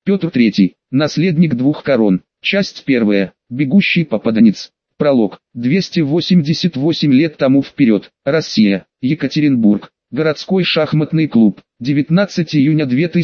Петр III, наследник двух корон. Часть первая. Бегущий попаданец. Пролог. 288 лет тому вперед. Россия. Екатеринбург. Городской шахматный клуб. 19 июня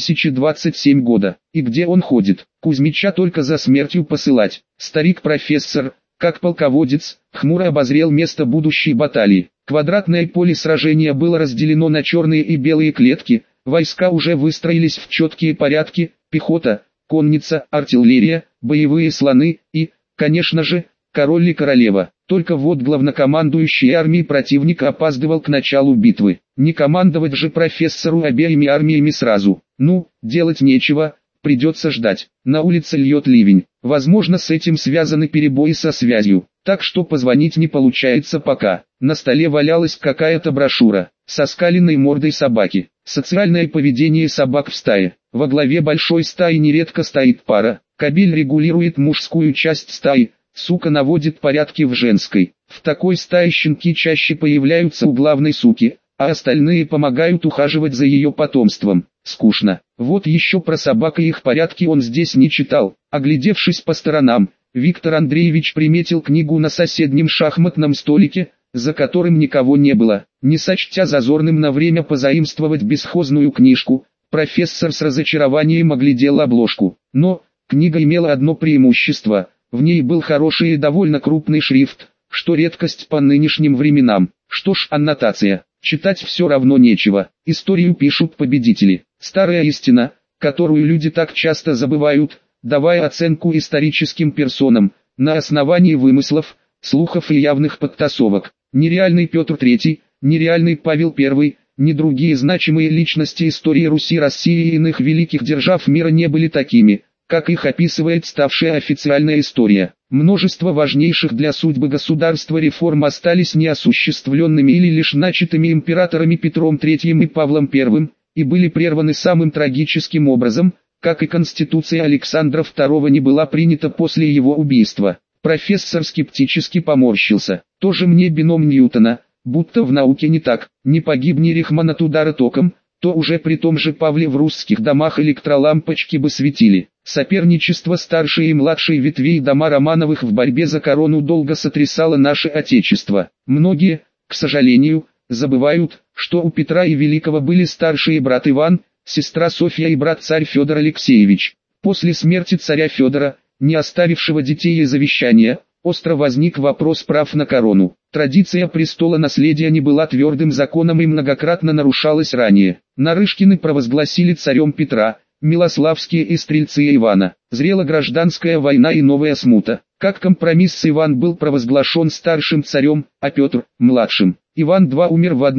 2027 года. И где он ходит? Кузьмича только за смертью посылать. Старик-профессор, как полководец, хмуро обозрел место будущей баталии. Квадратное поле сражения было разделено на черные и белые клетки. Войска уже выстроились в четкие порядки: пехота, конница, артиллерия, боевые слоны и, конечно же, король и королева. Только вот главнокомандующий армией противника опаздывал к началу битвы. Не командовать же профессору обеими армиями сразу. Ну, делать нечего, придется ждать. На улице льет ливень. Возможно, с этим связаны перебои со связью. Так что позвонить не получается пока. На столе валялась какая-то брошюра со оскаленной мордой собаки. Социальное поведение собак в стае. Во главе большой стаи нередко стоит пара. Кобель регулирует мужскую часть стаи, сука наводит порядки в женской. В такой стае щенки чаще появляются у главной суки, а остальные помогают ухаживать за ее потомством. Скучно. Вот еще про собак и их порядки он здесь не читал. Оглядевшись по сторонам, Виктор Андреевич приметил книгу на соседнем шахматном столике, за которым никого не было. Не сочтя зазорным на время позаимствовать бесхозную книжку, профессор с разочарованием оглядел обложку. Но книга имела одно преимущество: в ней был хороший и довольно крупный шрифт, что редкость по нынешним временам. Что ж, аннотация. Читать все равно нечего. Историю пишут победители. Старая истина, которую люди так часто забывают, давая оценку историческим персонам на основании вымыслов, слухов и явных подтасовок. Нереальный Петр III, нереальный Павел I, ни другие значимые личности истории Руси, России и иных великих держав мира не были такими, как их описывает ставшая официальная история. Множество важнейших для судьбы государства реформ остались неосуществленными или лишь начатыми императорами Петром III и Павлом I, и были прерваны самым трагическим образом, как и Конституция Александра II не была принята после его убийства. Профессор скептически поморщился. Тоже мне бином Ньютона, будто в науке не так. Не погибни Рихман от удара током, то уже при том же Павле в русских домах электролампочки бы светили. Соперничество старшей и младшей ветвей дома Романовых в борьбе за корону долго сотрясало наше Отечество. Многие, к сожалению, забывают, что у Петра и Великого были старший брат Иван, сестра Софья и брат царь Федор Алексеевич. После смерти царя Федора, не оставившего детей и завещания, остро возник вопрос прав на корону. Традиция престола наследия не была твердым законом и многократно нарушалась ранее. Нарышкины провозгласили царем Петра, Милославские и стрельцы Ивана. Зрела гражданская война и новая смута. Как компромисс, Иван был провозглашен старшим царем, а Петр – младшим. Иван II умер в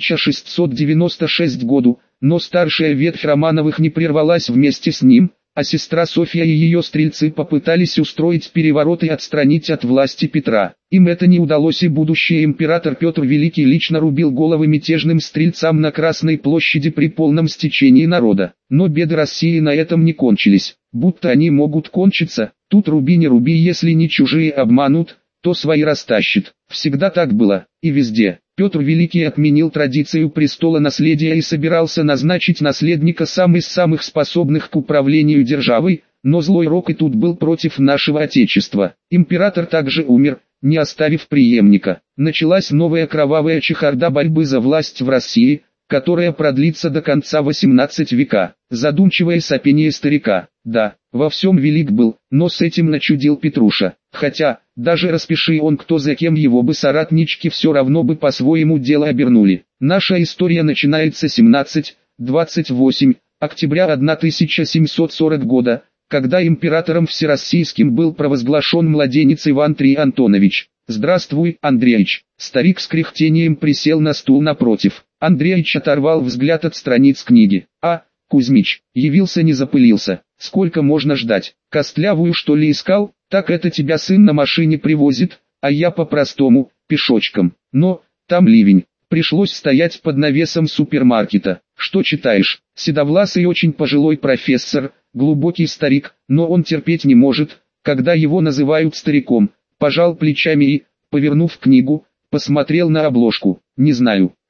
1696 году, но старшая ветвь Романовых не прервалась вместе с ним, а сестра Софья и ее стрельцы попытались устроить переворот и отстранить от власти Петра. Им это не удалось, и будущий император Петр Великий лично рубил головы мятежным стрельцам на Красной площади при полном стечении народа. Но беды России на этом не кончились. Будто они могут кончиться, тут руби не руби, если не чужие обманут, то свои растащит. Всегда так было, и везде. Петр Великий отменил традицию престола наследия и собирался назначить наследника сам из самых способных к управлению державой, но злой рок и тут был против нашего Отечества. Император также умер, не оставив преемника. Началась новая кровавая чехарда борьбы за власть в России, которая продлится до конца XVIII века. Задумчивое сопение старика. Да, во всем велик был, но с этим начудил Петруша. Хотя, даже распиши он кто за кем, его бы соратнички все равно бы по-своему дело обернули. Наша история начинается 28 октября 1740 года, когда императором всероссийским был провозглашен младенец Иван III Антонович. «Здравствуй, Андреич». Старик с кряхтением присел на стул напротив. Андреич оторвал взгляд от страниц книги. «А, Кузьмич, явился не запылился. Сколько можно ждать? Костлявую что ли искал? Так это тебя сын на машине привозит, а я по-простому, пешочком. Но, там ливень. Пришлось стоять под навесом супермаркета. Что читаешь?» Седовласый очень пожилой профессор, глубокий старик, но он терпеть не может, когда его называют стариком. Пожал плечами и, повернув книгу, посмотрел на обложку. «Не знаю,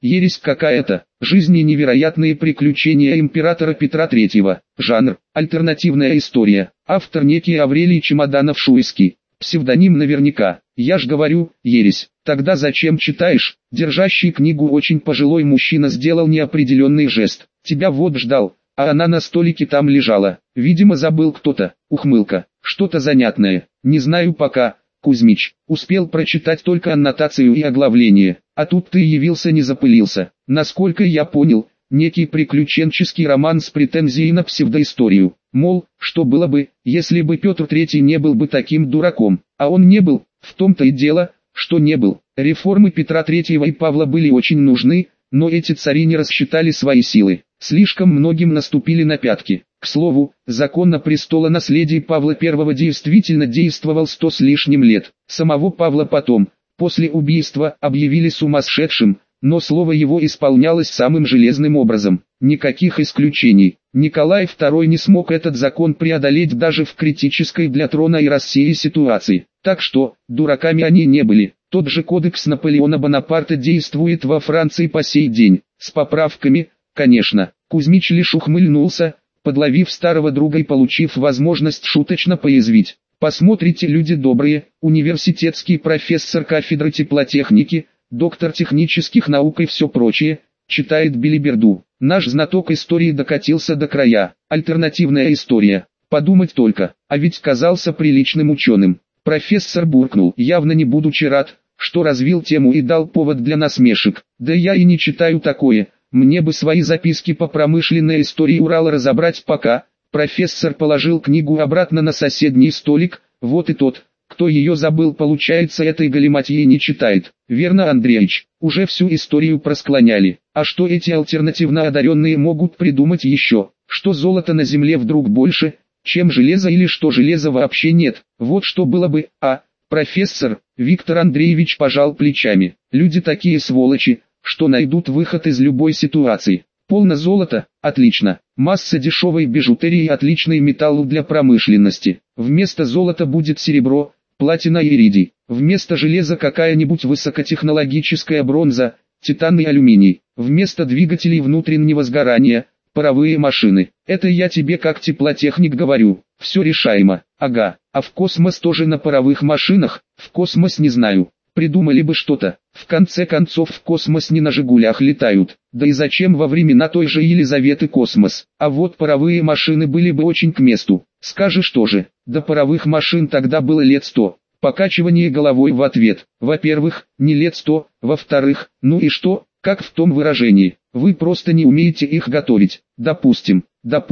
ересь какая-то. Жизнь и невероятные приключения императора Петра III. Жанр – альтернативная история. Автор некий Аврелий Чемоданов-Шуйский. Псевдоним наверняка. Я ж говорю, ересь. Тогда зачем читаешь? Держащий книгу очень пожилой мужчина сделал неопределенный жест. Тебя вот ждал, а она на столике там лежала. Видимо, забыл кто-то. Ухмылка. Что-то занятное. Не знаю пока. Кузьмич. Успел прочитать только аннотацию и оглавление. А тут ты явился, не запылился. Насколько я понял, некий приключенческий роман с претензией на псевдоисторию. Мол, что было бы, если бы Петр III не был бы таким дураком. А он не был, в том-то и дело, что не был. Реформы Петра III и Павла были очень нужны, но эти цари не рассчитали свои силы. Слишком многим наступили на пятки. К слову, закон на престолонаследие Павла I действительно действовал 100 с лишним лет. Самого Павла потом, после убийства, объявили сумасшедшим, но слово его исполнялось самым железным образом. Никаких исключений. Николай II не смог этот закон преодолеть даже в критической для трона и России ситуации. Так что, дураками они не были. Тот же кодекс Наполеона Бонапарта действует во Франции по сей день. С поправками, конечно. Кузьмич лишь ухмыльнулся, подловив старого друга и получив возможность шуточно поязвить. Посмотрите, люди добрые, университетский профессор кафедры теплотехники, доктор технических наук и все прочее, читает белиберду. Наш знаток истории докатился до края. Альтернативная история. Подумать только, а ведь казался приличным ученым. Профессор буркнул, явно не будучи рад, что развил тему и дал повод для насмешек. Да я и не читаю такое, мне бы свои записки по промышленной истории Урала разобрать пока. Профессор положил книгу обратно на соседний столик, вот и тот, кто ее забыл, получается, этой галиматьи не читает. Верно, Андреич, уже всю историю просклоняли. А что эти альтернативно одаренные могут придумать еще? Что золота на земле вдруг больше, чем железа, или что железа вообще нет? Вот что было бы, профессор, Виктор Андреевич пожал плечами. Люди такие сволочи, что найдут выход из любой ситуации. Полно золота, отлично. Масса дешевой бижутерии, отличный металл для промышленности. Вместо золота будет серебро, платина и иридий. Вместо железа какая-нибудь высокотехнологическая бронза, титан и алюминий. Вместо двигателей внутреннего сгорания, паровые машины. Это я тебе как теплотехник говорю. Все решаемо. Ага. А в космос тоже на паровых машинах? В космос не знаю. Придумали бы что-то. В конце концов, в космос не на «Жигулях» летают. Да и зачем во времена той же Елизаветы космос? А вот паровые машины были бы очень к месту. Скажешь тоже. До паровых машин тогда было лет 100. Покачивание головой в ответ. Во-первых, не лет 100. Во-вторых, ну и что? Как в том выражении. Вы просто не умеете их готовить. Допустим,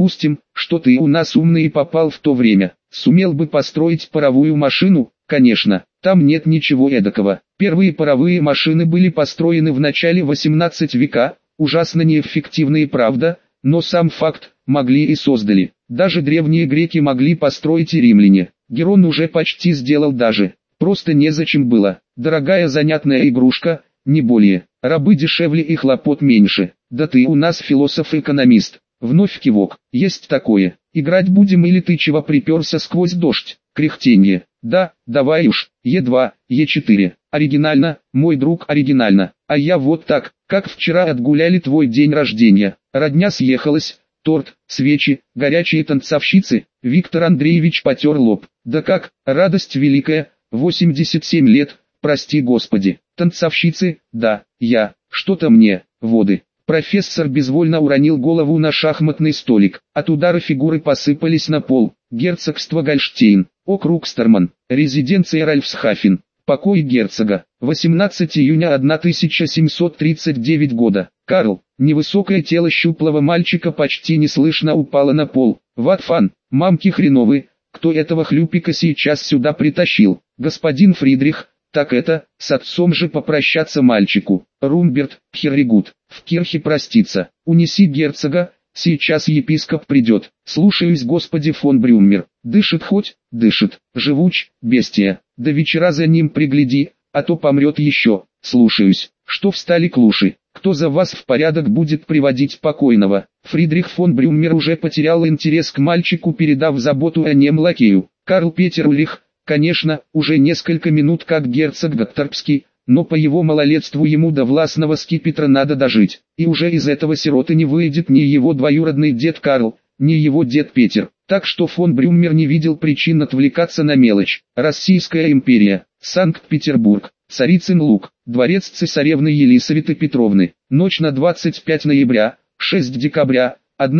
что ты у нас умный и попал в то время. Сумел бы построить паровую машину? Конечно, там нет ничего эдакого. Первые паровые машины были построены в начале 18 века, ужасно неэффективные, правда, но сам факт, могли и создали. Даже древние греки могли построить и римляне. Герон уже почти сделал даже. Просто незачем было. Дорогая занятная игрушка, не более. Рабы дешевле и хлопот меньше. Да ты у нас философ-экономист. Вновь кивок. Есть такое. Играть будем или ты чего приперся сквозь дождь? Кряхтенье. Да, давай уж. Е2, Е4. Оригинально, мой друг, оригинально. А я вот так, как вчера отгуляли твой день рождения. Родня съехалась, торт, свечи, горячие танцовщицы. Виктор Андреевич потер лоб. Да как, радость великая, 87 лет, прости господи. Танцовщицы, да, я, что-то мне, воды. Профессор безвольно уронил голову на шахматный столик. От удара фигуры посыпались на пол. Герцогство Гольштейн, округ Стерман, резиденция Ральфсхафен, покой герцога. 18 июня 1739 года. Карл, невысокое тело щуплого мальчика почти неслышно упало на пол. Ватфан, мамки хреновы, кто этого хлюпика сейчас сюда притащил? Господин Фридрих. Так это, с отцом же попрощаться мальчику. Румберт, Херригут, в кирхе проститься. Унеси герцога, сейчас епископ придет. Слушаюсь, господи фон Брюммер. Дышит хоть, дышит. Живуч, бестия. До вечера за ним пригляди, а то помрет еще. Слушаюсь. Что встали клуши? Кто за вас в порядок будет приводить покойного? Фридрих фон Брюммер уже потерял интерес к мальчику, передав заботу о нем лакею. Карл Петер Ульрих. Конечно, уже несколько минут как герцог Гатторпский, но по его малолетству ему до властного скипетра надо дожить, и уже из этого сироты не выйдет ни его двоюродный дед Карл, ни его дед Петер. Так что фон Брюммер не видел причин отвлекаться на мелочь. Российская империя, Санкт-Петербург, Царицын Луг, дворец цесаревны Елисаветы Петровны. Ночь на 25 ноября, 6 декабря,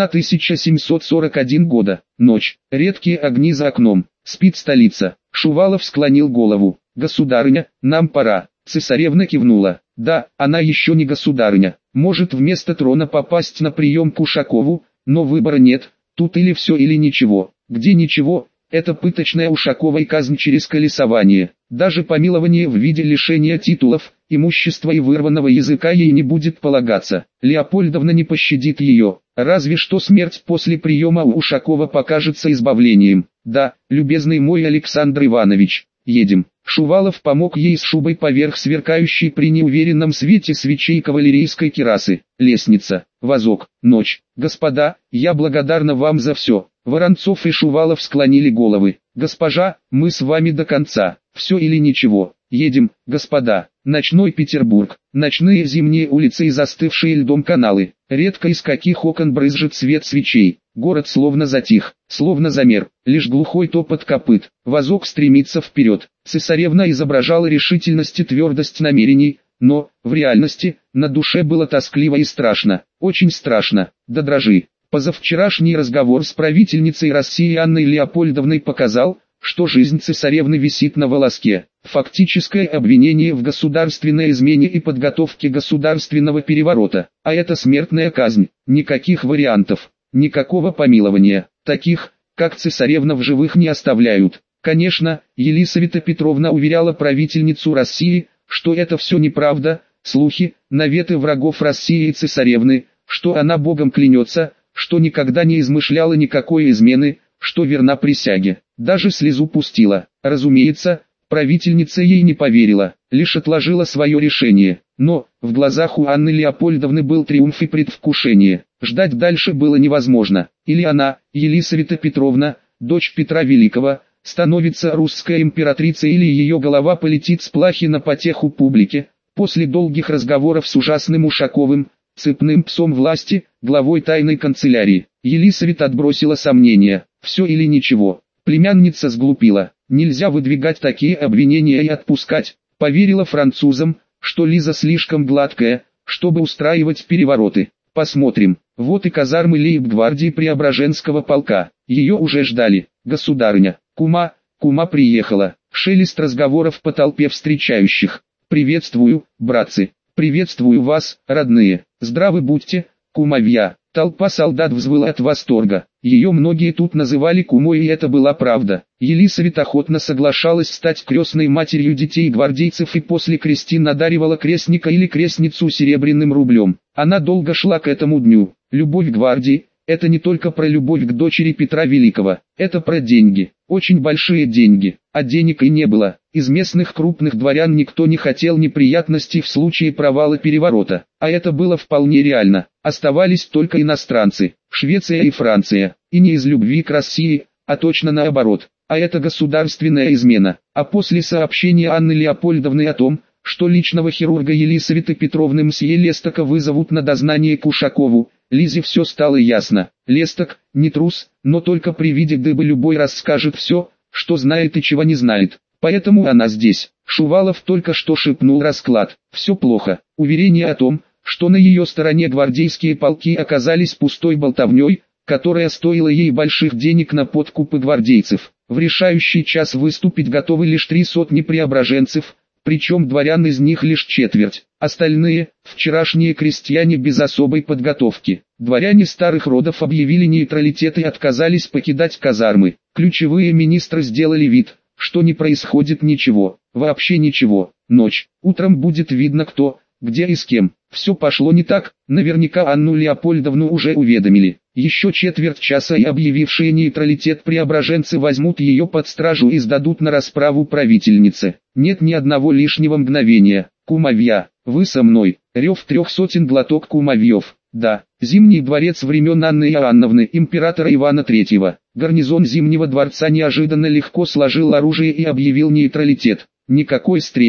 1741 года. Ночь. Редкие огни за окном. Спит столица. Шувалов склонил голову. «Государыня, нам пора». Цесаревна кивнула. «Да, она еще не государыня. Может вместо трона попасть на прием к Ушакову, но выбора нет. Тут или все или ничего. Где ничего, это пыточная Ушаковой казнь через колесование. Даже помилование в виде лишения титулов, имущества и вырванного языка ей не будет полагаться. Леопольдовна не пощадит ее. Разве что смерть после приема у Ушакова покажется избавлением. Да, любезный мой Александр Иванович, едем». Шувалов помог ей с шубой поверх сверкающей при неуверенном свете свечей кавалерийской кирасы. Лестница, вазок, ночь. «Господа, я благодарна вам за все». Воронцов и Шувалов склонили головы. «Госпожа, мы с вами до конца. Все или ничего. Едем, господа». Ночной Петербург. Ночные зимние улицы и застывшие льдом каналы. Редко из каких окон брызжет свет свечей. Город словно затих, словно замер. Лишь глухой топот копыт. Вазок стремится вперед. Цесаревна изображала решительность и твердость намерений, но, в реальности, на душе было тоскливо и страшно. Очень страшно, до дрожи. Позавчерашний разговор с правительницей России Анной Леопольдовной показал, что жизнь цесаревны висит на волоске. Фактическое обвинение в государственной измене и подготовке государственного переворота. А это смертная казнь. Никаких вариантов, никакого помилования. Таких, как цесаревна, в живых не оставляют. Конечно, Елисавета Петровна уверяла правительницу России, что это все неправда, слухи, наветы врагов России и цесаревны, что она Богом клянется, что никогда не измышляла никакой измены, что верна присяге. Даже слезу пустила. Разумеется, правительница ей не поверила, лишь отложила свое решение. Но, в глазах у Анны Леопольдовны был триумф и предвкушение. Ждать дальше было невозможно. Или она, Елисавета Петровна, дочь Петра Великого, становится русской императрицей, или ее голова полетит с плахи на потеху публике. После долгих разговоров с ужасным Ушаковым, цепным псом власти, главой тайной канцелярии, Елисавета отбросила сомнения. Все или ничего. Племянница сглупила. Нельзя выдвигать такие обвинения и отпускать. Поверила французам, что Лиза слишком гладкая, чтобы устраивать перевороты. Посмотрим. Вот и казармы лейб-гвардии Преображенского полка. Ее уже ждали. «Государыня, кума приехала». Шелест разговоров по толпе встречающих. «Приветствую, братцы. Приветствую вас, родные. Здравы будьте, кумовья». Толпа солдат взвыла от восторга. Ее многие тут называли кумой, и это была правда. Елисавета охотно соглашалась стать крестной матерью детей гвардейцев и после крестин одаривала крестника или крестницу серебряным рублем. Она долго шла к этому дню. Любовь к гвардии – это не только про любовь к дочери Петра Великого, это про деньги, очень большие деньги, а денег и не было. Из местных крупных дворян никто не хотел неприятностей в случае провала переворота, а это было вполне реально. Оставались только иностранцы, Швеция и Франция, и не из любви к России, а точно наоборот. А это государственная измена. А после сообщения Анны Леопольдовны о том, что личного хирурга Елисаветы Петровны мсье Лестака вызовут на дознание к Ушакову, Лизе все стало ясно. Лестак, не трус, но только при виде дыбы любой расскажет все, что знает и чего не знает. Поэтому она здесь. Шувалов только что шепнул расклад. Все плохо. Уверение о том, что на ее стороне гвардейские полки оказались пустой болтовней, которая стоила ей больших денег на подкупы гвардейцев. В решающий час выступить готовы лишь 300 преображенцев, причем дворян из них лишь четверть. Остальные – вчерашние крестьяне без особой подготовки. Дворяне старых родов объявили нейтралитет и отказались покидать казармы. Ключевые министры сделали вид, что не происходит ничего, вообще ничего. Ночь, утром будет видно кто, где и с кем. Все пошло не так, наверняка Анну Леопольдовну уже уведомили. Еще четверть часа и объявившие нейтралитет преображенцы возьмут ее под стражу и сдадут на расправу правительнице. Нет ни одного лишнего мгновения. Кумовья, вы со мной. Рев 300 глоток кумовьев. Да, Зимний дворец времен Анны Иоанновны, императора Ивана III. Гарнизон Зимнего дворца неожиданно легко сложил оружие и объявил нейтралитет. Никакой стрельбы.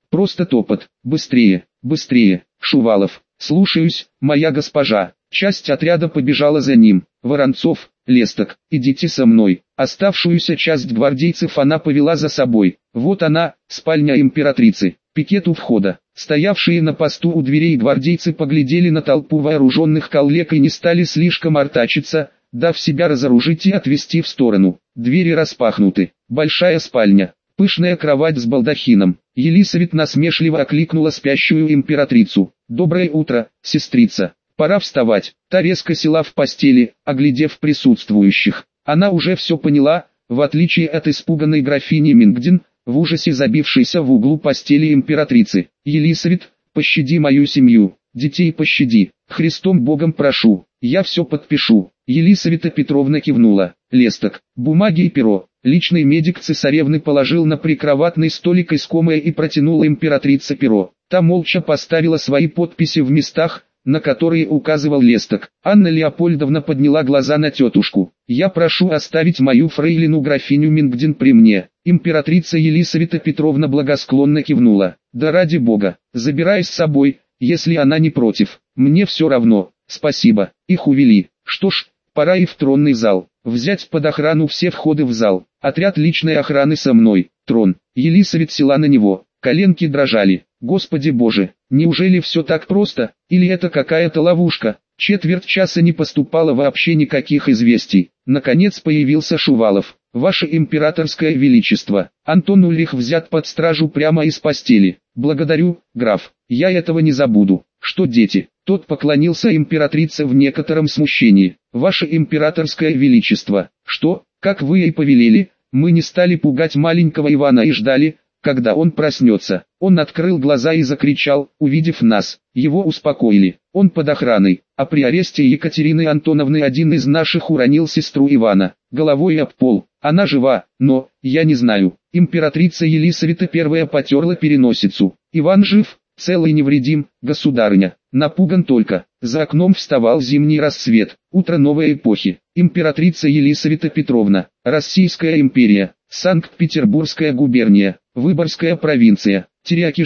Просто топот. Быстрее, быстрее. Шувалов. Слушаюсь, моя госпожа. Часть отряда побежала за ним. Воронцов, Лесток, идите со мной. Оставшуюся часть гвардейцев она повела за собой. Вот она, спальня императрицы. Пикет у входа. Стоявшие на посту у дверей гвардейцы поглядели на толпу вооруженных коллег и не стали слишком артачиться, дав себя разоружить и отвести в сторону. Двери распахнуты. Большая спальня. Пышная кровать с балдахином. Елисавет насмешливо окликнула спящую императрицу. «Доброе утро, сестрица. Пора вставать». Та резко села в постели, оглядев присутствующих. Она уже все поняла, в отличие от испуганной графини Мингдин, в ужасе забившейся в углу постели императрицы. «Елисавет, пощади мою семью, детей пощади, Христом Богом прошу, я все подпишу». Елисавета Петровна кивнула. Лесток, бумаги и перо. Личный медик цесаревны положил на прикроватный столик искомое и протянула императрице перо. Та молча поставила свои подписи в местах, на которые указывал Лесток. Анна Леопольдовна подняла глаза на тетушку. «Я прошу оставить мою фрейлину графиню Мингдин при мне». Императрица Елисавета Петровна благосклонно кивнула. «Да ради бога, забирай с собой, если она не против. Мне все равно, спасибо». Их увели. Что ж, пора и в тронный зал. Взять под охрану все входы в зал. Отряд личной охраны со мной. Трон. Елисавет села на него. Коленки дрожали. Господи Боже, неужели все так просто, или это какая-то ловушка? Четверть часа не поступало вообще никаких известий. Наконец появился Шувалов. «Ваше императорское величество, Антон Ульрих взят под стражу прямо из постели. Благодарю, граф, я этого не забуду». «Что дети?» Тот поклонился императрице в некотором смущении. «Ваше императорское величество, что, как вы и повелели, мы не стали пугать маленького Ивана и ждали, когда он проснется». Он открыл глаза и закричал, увидев нас. Его успокоили. Он под охраной, а при аресте Екатерины Антоновны один из наших уронил сестру Ивана, головой об пол. Она жива, но, я не знаю. Императрица Елисавета первая потерла переносицу. «Иван жив, цел и невредим, государыня. Напуган только». За окном вставал зимний рассвет, утро новой эпохи. Императрица Елисавета Петровна, Российская империя, Санкт-Петербургская губерния, Выборгская провинция, Тиряки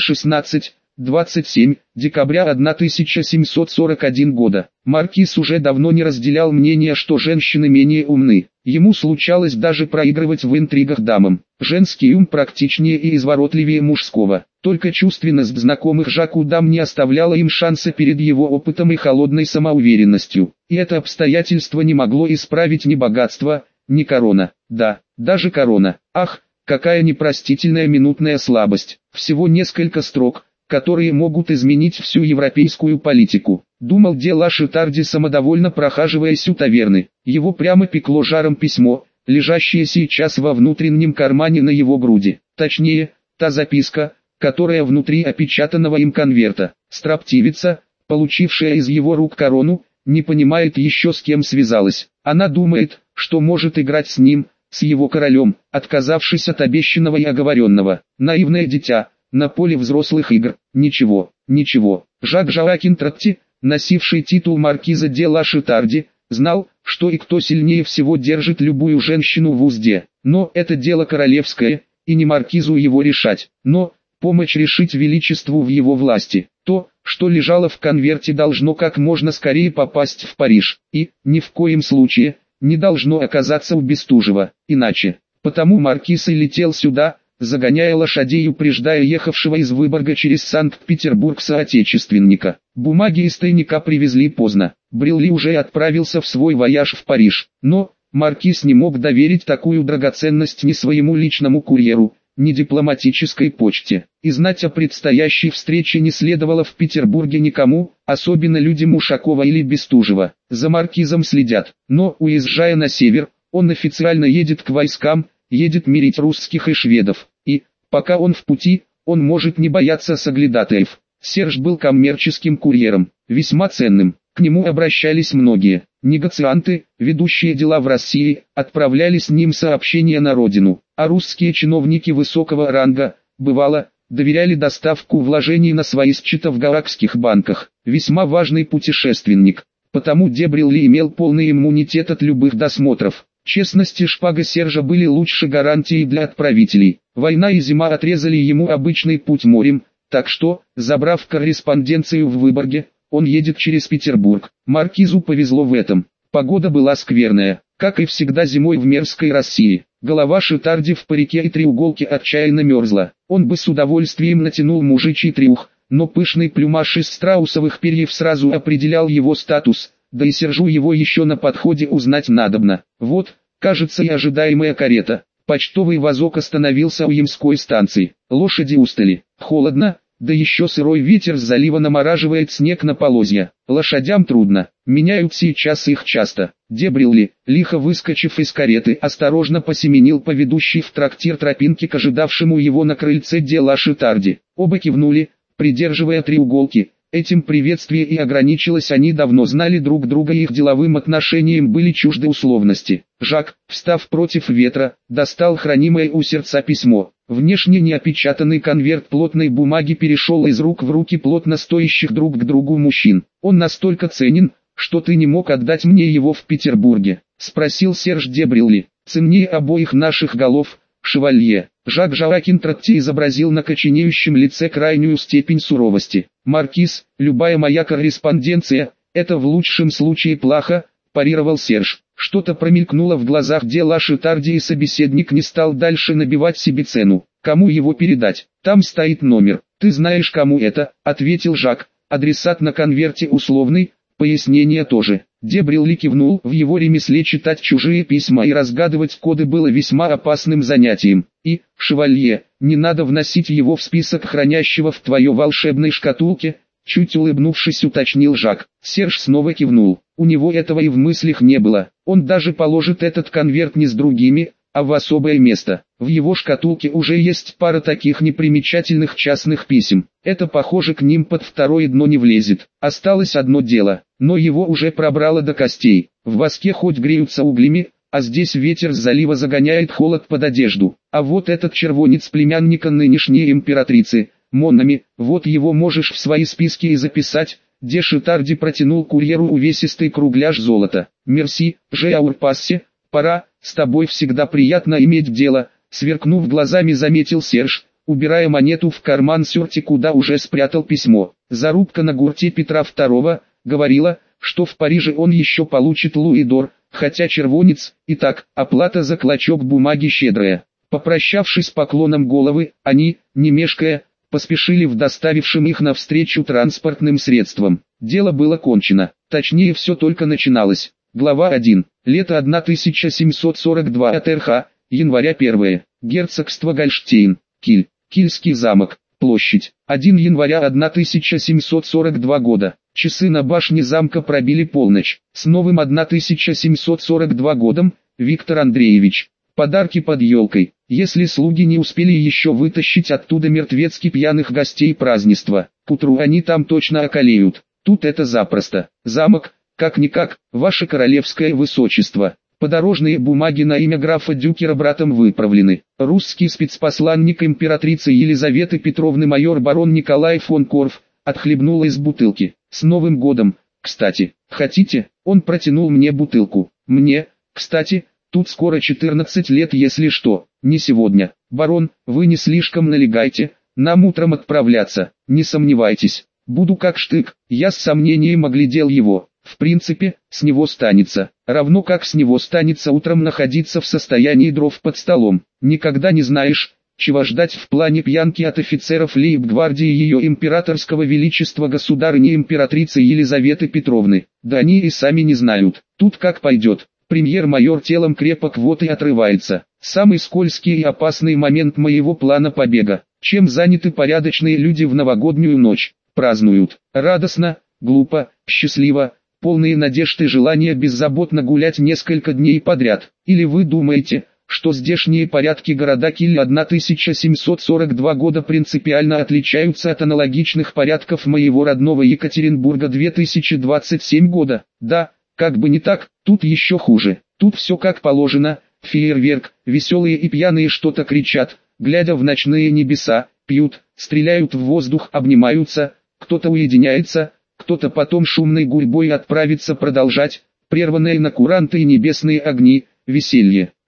16-27 декабря 1741 года. Маркиз уже давно не разделял мнение, что женщины менее умны. Ему случалось даже проигрывать в интригах дамам. Женский ум практичнее и изворотливее мужского. Только чувственность знакомых Жаку дам не оставляла им шанса перед его опытом и холодной самоуверенностью. И это обстоятельство не могло исправить ни богатство, ни корона. Да, даже корона. Ах, какая непростительная минутная слабость. Всего несколько строк, которые могут изменить всю европейскую политику. Думал де ла Шитарди, самодовольно прохаживаясь у таверны. Его прямо пекло жаром письмо, лежащее сейчас во внутреннем кармане на его груди. Точнее, та записка, которая внутри опечатанного им конверта. Строптивица, получившая из его рук корону, не понимает еще, с кем связалась. Она думает, что может играть с ним, с его королем, отказавшись от обещанного и оговоренного. Наивное дитя, на поле взрослых игр. Ничего, ничего. Жак Жоакин Тратти, носивший титул маркиза де ла Шитарди, знал, что и кто сильнее всего держит любую женщину в узде. Но это дело королевское, и не маркизу его решать. Но помочь решить величеству в его власти. То, что лежало в конверте, должно как можно скорее попасть в Париж. И, ни в коем случае, не должно оказаться у Бестужева. Иначе. Потому маркиз и летел сюда, загоняя лошадей и упреждая ехавшего из Выборга через Санкт-Петербург соотечественника. Бумаги из тайника привезли поздно. Брилли уже отправился в свой вояж в Париж. Но маркиз не мог доверить такую драгоценность ни своему личному курьеру, ни дипломатической почте. И знать о предстоящей встрече не следовало в Петербурге никому, особенно людям Ушакова или Бестужева. За маркизом следят. Но, уезжая на север, он официально едет к войскам, едет мирить русских и шведов. И, пока он в пути, он может не бояться соглядатаев. Серж был коммерческим курьером, весьма ценным. К нему обращались многие. Негацианты, ведущие дела в России, отправляли с ним сообщения на родину. А русские чиновники высокого ранга, бывало, доверяли доставку вложений на свои счета в галакских банках. Весьма важный путешественник. Потому де Брилли имел полный иммунитет от любых досмотров. Честность и шпага Сержа были лучше гарантией для отправителей. Война и зима отрезали ему обычный путь морем, Так что, забрав корреспонденцию в Выборге, он едет через Петербург. Маркизу повезло в этом. Погода была скверная, как и всегда зимой в мерзкой России. Голова Шитарди в парике и треуголке отчаянно мерзла. Он бы с удовольствием натянул мужичий трюх, но пышный плюмаж из страусовых перьев сразу определял его статус, да и Сержу его еще на подходе узнать надобно. Вот, кажется, и ожидаемая карета. Почтовый вазок остановился у Ямской станции. Лошади устали. Холодно, да еще сырой ветер с залива намораживает снег на полозья. Лошадям трудно, меняют сейчас их часто. Дебрилли, лихо выскочив из кареты, осторожно посеменил по ведущей в трактир тропинке к ожидавшему его на крыльце дела Шитарди. Оба кивнули, придерживая треуголки. Этим приветствие и ограничилось, они давно знали друг друга и их деловым отношениям были чужды условности. Жак, встав против ветра, достал хранимое у сердца письмо. Внешне неопечатанный конверт плотной бумаги перешел из рук в руки плотно стоящих друг к другу мужчин. «Он настолько ценен, что ты не мог отдать мне его в Петербурге?» — спросил Серж Дебрилли. «Ценнее обоих наших голов, шевалье». Жак Жоакин Тратти изобразил на коченеющем лице крайнюю степень суровости. «Маркиз, любая моя корреспонденция, это в лучшем случае плохо», – парировал Серж. Что-то промелькнуло в глазах дела Шитарди, и собеседник не стал дальше набивать себе цену. «Кому его передать? Там стоит номер». «Ты знаешь, кому это», – ответил Жак. «Адресат на конверте условный, пояснение тоже». Дебрилли кивнул, в его ремесле читать чужие письма и разгадывать коды было весьма опасным занятием. «И, шевалье, не надо вносить его в список хранящего в твоей волшебной шкатулке», чуть улыбнувшись уточнил Жак. Серж снова кивнул. У него этого и в мыслях не было. Он даже положит этот конверт не с другими, а в особое место. В его шкатулке уже есть пара таких непримечательных частных писем. Это, похоже, к ним под второе дно не влезет. Осталось одно дело, но его уже пробрало до костей. В воске хоть греются углями, а здесь ветер с залива загоняет холод под одежду. А вот этот червонец племянника нынешней императрицы, Монами, вот его можешь в свои списки и записать. Де Шитарди протянул курьеру увесистый кругляш золота. «Мерси, Жеаурпассе, пора, с тобой всегда приятно иметь дело», сверкнув глазами, заметил Серж, убирая монету в карман сюрти, куда уже спрятал письмо. Зарубка на гурте Петра II говорила, что в Париже он еще получит луидор, хотя червонец, и так, оплата за клочок бумаги щедрая. Попрощавшись поклоном головы, они, не мешкая, поспешили в доставившим их навстречу транспортным средствам. Дело было кончено, точнее все только начиналось. Глава 1. Лето 1742 от РХ, января 1. Герцогство Гольштейн, Киль, Кильский замок, площадь. 1 января 1742 года. Часы на башне замка пробили полночь. С новым 1742 годом, Виктор Андреевич. Подарки под елкой. Если слуги не успели еще вытащить оттуда мертвецки пьяных гостей празднества, к утру они там точно околеют. Тут это запросто. Замок, как-никак, ваше королевское высочество. Подорожные бумаги на имя графа Дюкера братом выправлены. Русский спецпосланник императрицы Елизаветы Петровны майор барон Николай фон Корф отхлебнул из бутылки. С Новым годом, кстати. Хотите? Он протянул мне бутылку. Мне, кстати, тут скоро 14 лет, если что. Не сегодня. Барон, вы не слишком налегайте, нам утром отправляться. Не сомневайтесь. Буду как штык. Я с сомнением оглядел его. В принципе, с него станется. Равно как с него станется утром находиться в состоянии дров под столом. Никогда не знаешь, чего ждать в плане пьянки от офицеров лейб-гвардии ее императорского величества государыни императрицы Елизаветы Петровны. Да они и сами не знают. Тут как пойдет. Премьер-майор телом крепок вот и отрывается. Самый скользкий и опасный момент моего плана побега. Чем заняты порядочные люди в новогоднюю ночь? Празднуют. Радостно, глупо, счастливо, полные надежд и желания беззаботно гулять несколько дней подряд. Или вы думаете, что здешние порядки города Киль 1742 года принципиально отличаются от аналогичных порядков моего родного Екатеринбурга 2027 года? Да, как бы не так, тут еще хуже. Тут все как положено, фейерверк, веселые и пьяные что-то кричат, глядя в ночные небеса, пьют, стреляют в воздух, обнимаются, кто-то уединяется, кто-то потом шумной гурьбой отправится продолжать, прерванные на куранты и небесные огни, веселье.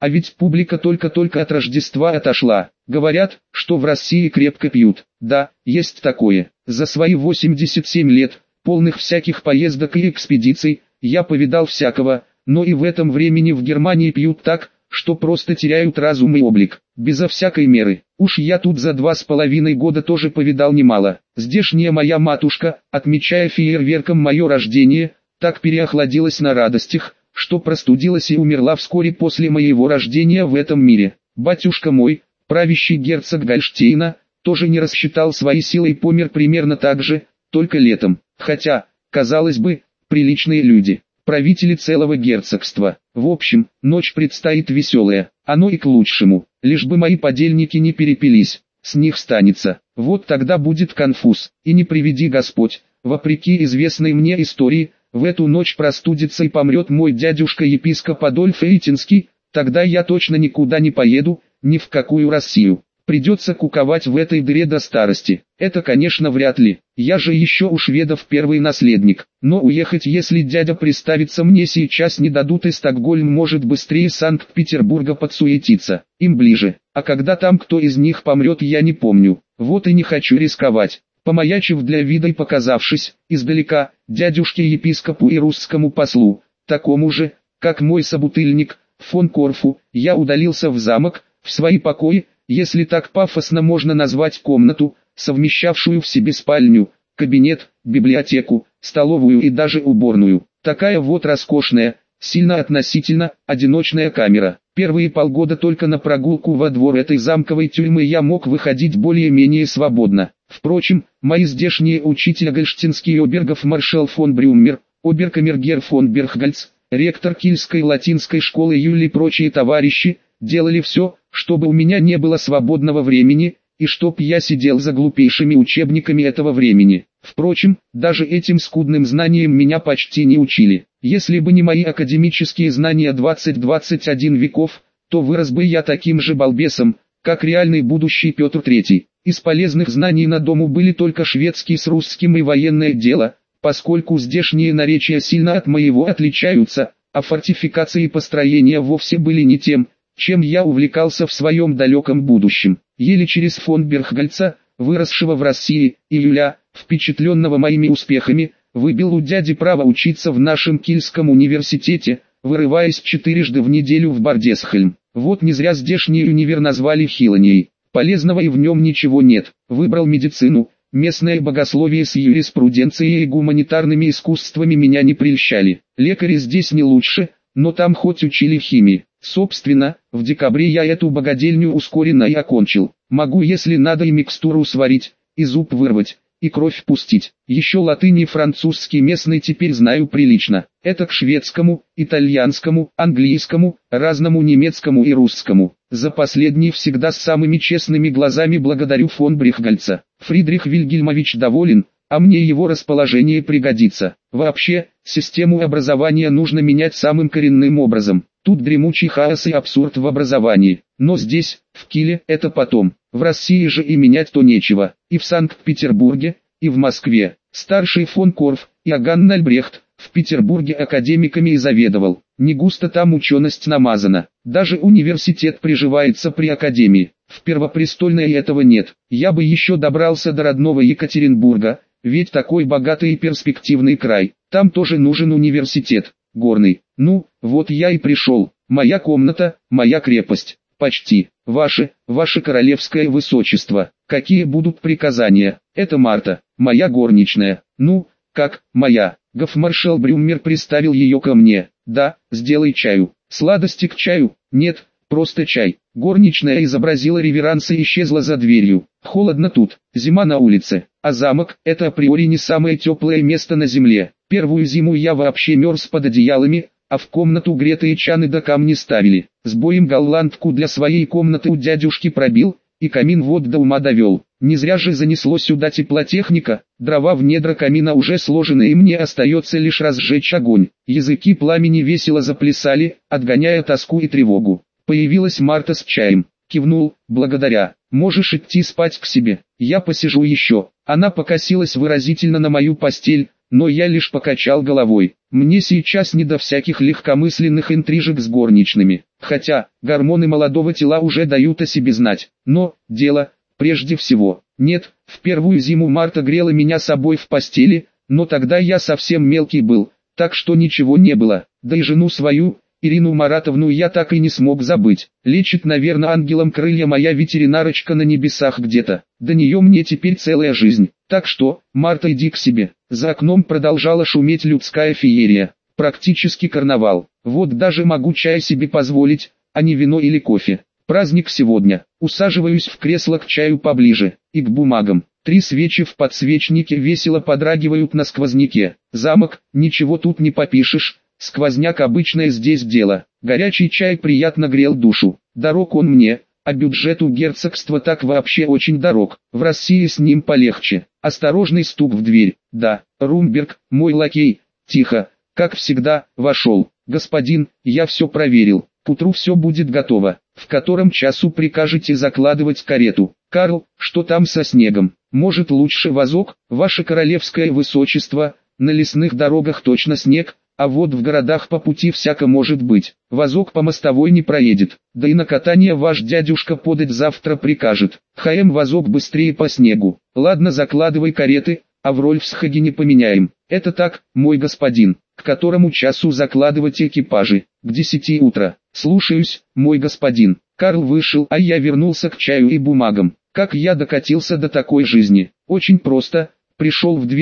А ведь публика только-только от Рождества отошла. Говорят, что в России крепко пьют. Да, есть такое. За свои 87 лет, полных всяких поездок и экспедиций, я повидал всякого, но и в этом времени в Германии пьют так, что просто теряют разум и облик, безо всякой меры. Уж я тут за 2,5 года тоже повидал немало. Здешняя моя матушка, отмечая фейерверком мое рождение, так переохладилась на радостях, что простудилась и умерла вскоре после моего рождения в этом мире. Батюшка мой, правящий герцог Гольштейна, тоже не рассчитал свои силы и помер примерно так же, только летом. Хотя, казалось бы, приличные люди, правители целого герцогства. В общем, ночь предстоит веселая, оно и к лучшему, лишь бы мои подельники не перепились, с них станется. Вот тогда будет конфуз, и не приведи Господь, вопреки известной мне истории, в эту ночь простудится и помрет мой дядюшка-епископ Адольф Эйтинский, тогда я точно никуда не поеду, ни в какую Россию. Придется куковать в этой дыре до старости. Это, конечно, вряд ли. Я же еще у шведов первый наследник. Но уехать, если дядя приставится, мне сейчас не дадут, и Стокгольм может быстрее Санкт-Петербурга подсуетиться. Им ближе. А когда там кто из них помрет, я не помню. Вот и не хочу рисковать. Помаячив для вида и показавшись, издалека, дядюшке-епископу и русскому послу, такому же, как мой собутыльник, фон Корфу, я удалился в замок, в свои покои, если так пафосно можно назвать комнату, совмещавшую в себе спальню, кабинет, библиотеку, столовую и даже уборную. Такая вот роскошная, сильно относительно, одиночная камера. Первые полгода только на прогулку во двор этой замковой тюрьмы я мог выходить более-менее свободно. Впрочем, мои здешние учителя гольштинский обергов маршал фон Брюммер, оберкамергер фон Берхгальц, ректор Кильской латинской школы Юли и прочие товарищи, делали все, чтобы у меня не было свободного времени, и чтоб я сидел за глупейшими учебниками этого времени. Впрочем, даже этим скудным знаниям меня почти не учили. Если бы не мои академические знания 20-21 веков, то вырос бы я таким же балбесом, как реальный будущий Петр III. Из полезных знаний на дому были только шведский с русским и военное дело, поскольку здешние наречия сильно от моего отличаются, а фортификации и построения вовсе были не тем, чем я увлекался в своем далеком будущем. Еле через фон Берхгальца, выросшего в России, июля, впечатленного моими успехами, выбил у дяди право учиться в нашем Кильском университете, вырываясь 4 раза в неделю в Бардесхельм. Вот не зря здешний универ назвали Хилонией. Полезного и в нем ничего нет. Выбрал медицину, местное богословие с юриспруденцией и гуманитарными искусствами меня не прельщали. Лекари здесь не лучше, но там хоть учили химии. Собственно, в декабре я эту богадельню ускоренно и окончил. Могу, если надо, и микстуру сварить, и зуб вырвать, и кровь пустить. Еще латынь и французский местный теперь знаю прилично. Это к шведскому, итальянскому, английскому, разному немецкому и русскому. За последний всегда с самыми честными глазами благодарю фон Брехгальца. Фридрих Вильгельмович доволен, а мне его расположение пригодится. Вообще, систему образования нужно менять самым коренным образом. Тут дремучий хаос и абсурд в образовании. Но здесь, в Киле, это потом. В России же и менять-то нечего. И в Санкт-Петербурге, и в Москве. Старший фон Корф, Иоганн Альбрехт, в Петербурге академиками и заведовал. Не густо там ученость намазана. Даже университет приживается при академии. В Первопрестольной этого нет. Я бы еще добрался до родного Екатеринбурга, ведь такой богатый и перспективный край. Там тоже нужен университет. Горный. Ну, вот я и пришел. Моя комната, моя крепость. Почти. Ваше королевское высочество. Какие будут приказания? Это Марта, моя горничная. Ну, как, моя? Гофмаршал Брюммер приставил ее ко мне. Да, сделай чаю. Сладости к чаю? Нет, просто чай. Горничная изобразила реверанс и исчезла за дверью. Холодно тут, зима на улице, а замок – это априори не самое теплое место на земле. Первую зиму я вообще мерз под одеялами, а в комнату гретые чаны до камни ставили. С боем голландку для своей комнаты у дядюшки пробил, и камин вот до ума довел. Не зря же занесло сюда теплотехника, дрова в недра камина уже сложены, и мне остается лишь разжечь огонь. Языки пламени весело заплясали, отгоняя тоску и тревогу. Появилась Марта с чаем. Кивнул, благодаря. Можешь идти спать к себе, я посижу еще. Она покосилась выразительно на мою постель, но я лишь покачал головой. Мне сейчас не до всяких легкомысленных интрижек с горничными. Хотя, гормоны молодого тела уже дают о себе знать. Но, дело, прежде всего. Нет, в первую зиму Марта грела меня собой в постели, но тогда я совсем мелкий был, так что ничего не было. Да и жену свою, Ирину Маратовну, я так и не смог забыть. Лечит, наверное, ангелом крылья моя ветеринарочка на небесах где-то. До нее мне теперь целая жизнь. Так что, Марта, иди к себе. За окном продолжала шуметь людская феерия. Практически карнавал. Вот даже могу чай себе позволить, а не вино или кофе. Праздник сегодня. Усаживаюсь в кресло к чаю поближе, и к бумагам. 3 свечи в подсвечнике весело подрагивают на сквозняке. Замок, ничего тут не попишешь. Сквозняк — обычное здесь дело. Горячий чай приятно грел душу. Дорог он мне, а бюджету герцогства так вообще очень дорог. В России с ним полегче. Осторожный стук в дверь. Да, Румберг, мой лакей. Тихо, как всегда, вошел. Господин, я все проверил. К утру все будет готово. В котором часу прикажете закладывать карету? Карл, что там со снегом? Может, лучше вазок, ваше королевское высочество? На лесных дорогах точно снег, а вот в городах по пути всяко может быть. Вазок по мостовой не проедет, да и на катание ваш дядюшка подать завтра прикажет. Вазок быстрее по снегу. Ладно, закладывай кареты, а в Рольфсхагене поменяем. Это так, мой господин. К которому часу закладывать экипажи? К 10 утра. Слушаюсь, мой господин. Карл вышел, а я вернулся к чаю и бумагам. Как я докатился до такой жизни? Очень просто. Пришел в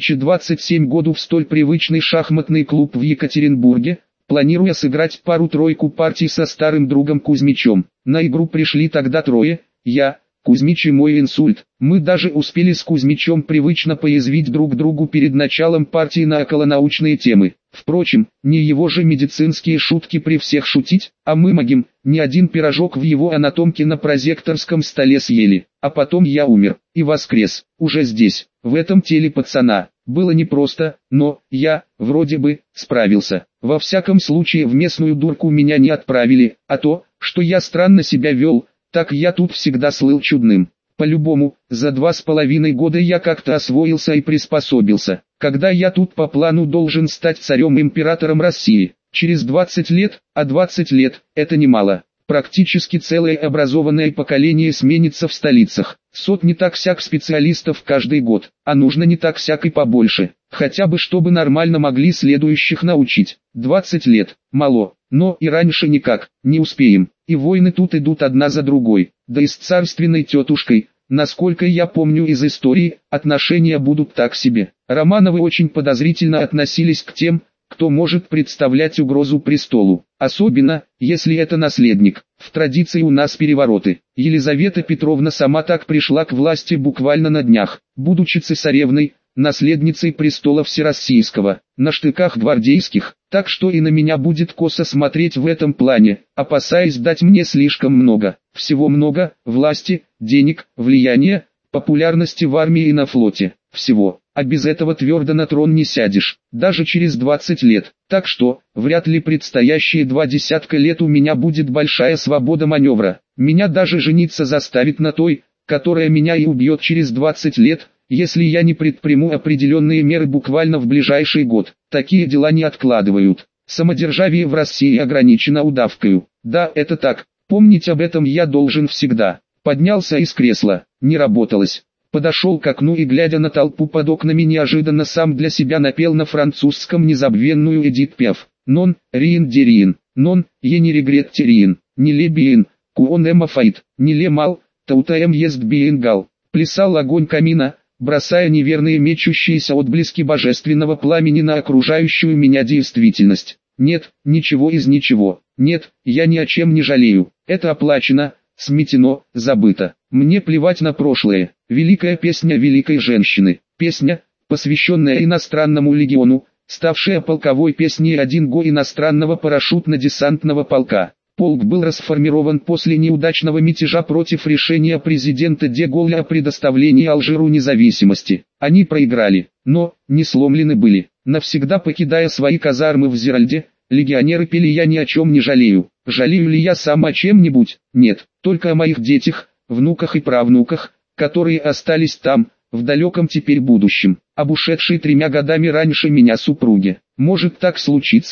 2027 году в столь привычный шахматный клуб в Екатеринбурге, планируя сыграть пару-тройку партий со старым другом Кузьмичем. На игру пришли тогда трое: я, Кузьмич и мой инсульт. Мы даже успели с Кузьмичем привычно поязвить друг другу перед началом партии на околонаучные темы. Впрочем, не его же медицинские шутки при всех шутить, а мы могим, ни один пирожок в его анатомке на прозекторском столе съели. А потом я умер, и воскрес, уже здесь, в этом теле пацана. Было непросто, но, я, вроде бы, справился. Во всяком случае в местную дурку меня не отправили, а то, что я странно себя вел, так я тут всегда слыл чудным. По-любому, за 2,5 года я как-то освоился и приспособился. Когда я тут по плану должен стать царем-императором России, через 20 лет, а 20 лет – это немало. Практически целое образованное поколение сменится в столицах. Сотни так-сяк специалистов каждый год, а нужно не так-сяк и побольше. Хотя бы чтобы нормально могли следующих научить. 20 лет, мало, но и раньше никак, не успеем. И войны тут идут одна за другой. Да и с царственной тетушкой, насколько я помню из истории, отношения будут так себе. Романовы очень подозрительно относились к тем, кто может представлять угрозу престолу. Особенно, если это наследник. В традиции у нас перевороты. Елизавета Петровна сама так пришла к власти буквально на днях, будучи цесаревной, наследницей престола всероссийского, на штыках гвардейских, так что и на меня будет косо смотреть в этом плане, опасаясь дать мне слишком много, всего много, власти, денег, влияния, популярности в армии и на флоте, всего, а без этого твердо на трон не сядешь, даже через 20 лет, так что, вряд ли предстоящие 20 лет у меня будет большая свобода маневра, меня даже жениться заставит на той, которая меня и убьет через 20 лет, если я не предприму определенные меры буквально в ближайший год. Такие дела не откладывают. Самодержавие в России ограничено удавкою. Да, это так. Помнить об этом я должен всегда. Поднялся из кресла. Не работалось. Подошел к окну и, глядя на толпу под окнами, неожиданно сам для себя напел на французском незабвенную Эдит Пиаф. «Non, rien de rien. Non, je ne regrette rien. Не ле bien, qu'on aime fait. Не ле mal, tout aime est bien gal». Плясал огонь камина, бросая неверные мечущиеся отблески божественного пламени на окружающую меня действительность. Нет, ничего из ничего. Нет, я ни о чем не жалею. Это оплачено, сметено, забыто. Мне плевать на прошлое. Великая песня великой женщины. Песня, посвященная иностранному легиону, ставшая полковой песней 1 го иностранного парашютно-десантного полка. Полк был расформирован после неудачного мятежа против решения президента де Голля о предоставлении Алжиру независимости. Они проиграли, но не сломлены были. Навсегда покидая свои казармы в Зеральде, легионеры пели «Я ни о чем не жалею». Жалею ли я сам о чем-нибудь? Нет, только о моих детях, внуках и правнуках, которые остались там, в далеком теперь будущем, об ушедшей 3 годами раньше меня супруге. Может так случиться,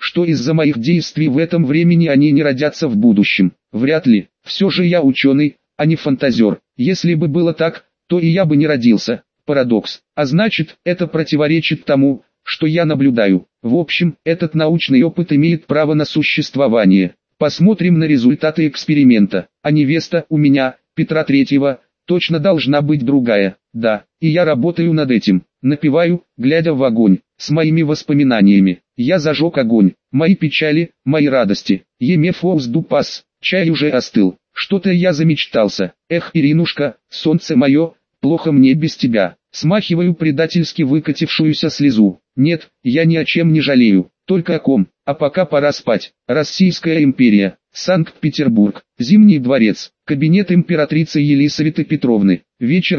что из-за моих действий в этом времени они не родятся в будущем. Вряд ли. Все же я ученый, а не фантазер. Если бы было так, то и я бы не родился. Парадокс. А значит, это противоречит тому, что я наблюдаю. В общем, этот научный опыт имеет право на существование. Посмотрим на результаты эксперимента. А невеста у меня, Петра Третьего, точно должна быть другая. Да, и я работаю над этим. Напеваю, глядя в огонь, с моими воспоминаниями. Я зажег огонь, мои печали, мои радости. Емефоус дупас, чай уже остыл. Что-то я замечтался. Эх, Иринушка, солнце мое, плохо мне без тебя. Смахиваю предательски выкатившуюся слезу. Нет, я ни о чем не жалею, только о ком. А пока пора спать. Российская империя, Санкт-Петербург, Зимний дворец, кабинет императрицы Елисаветы Петровны. Вечер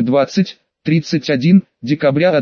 20-31 декабря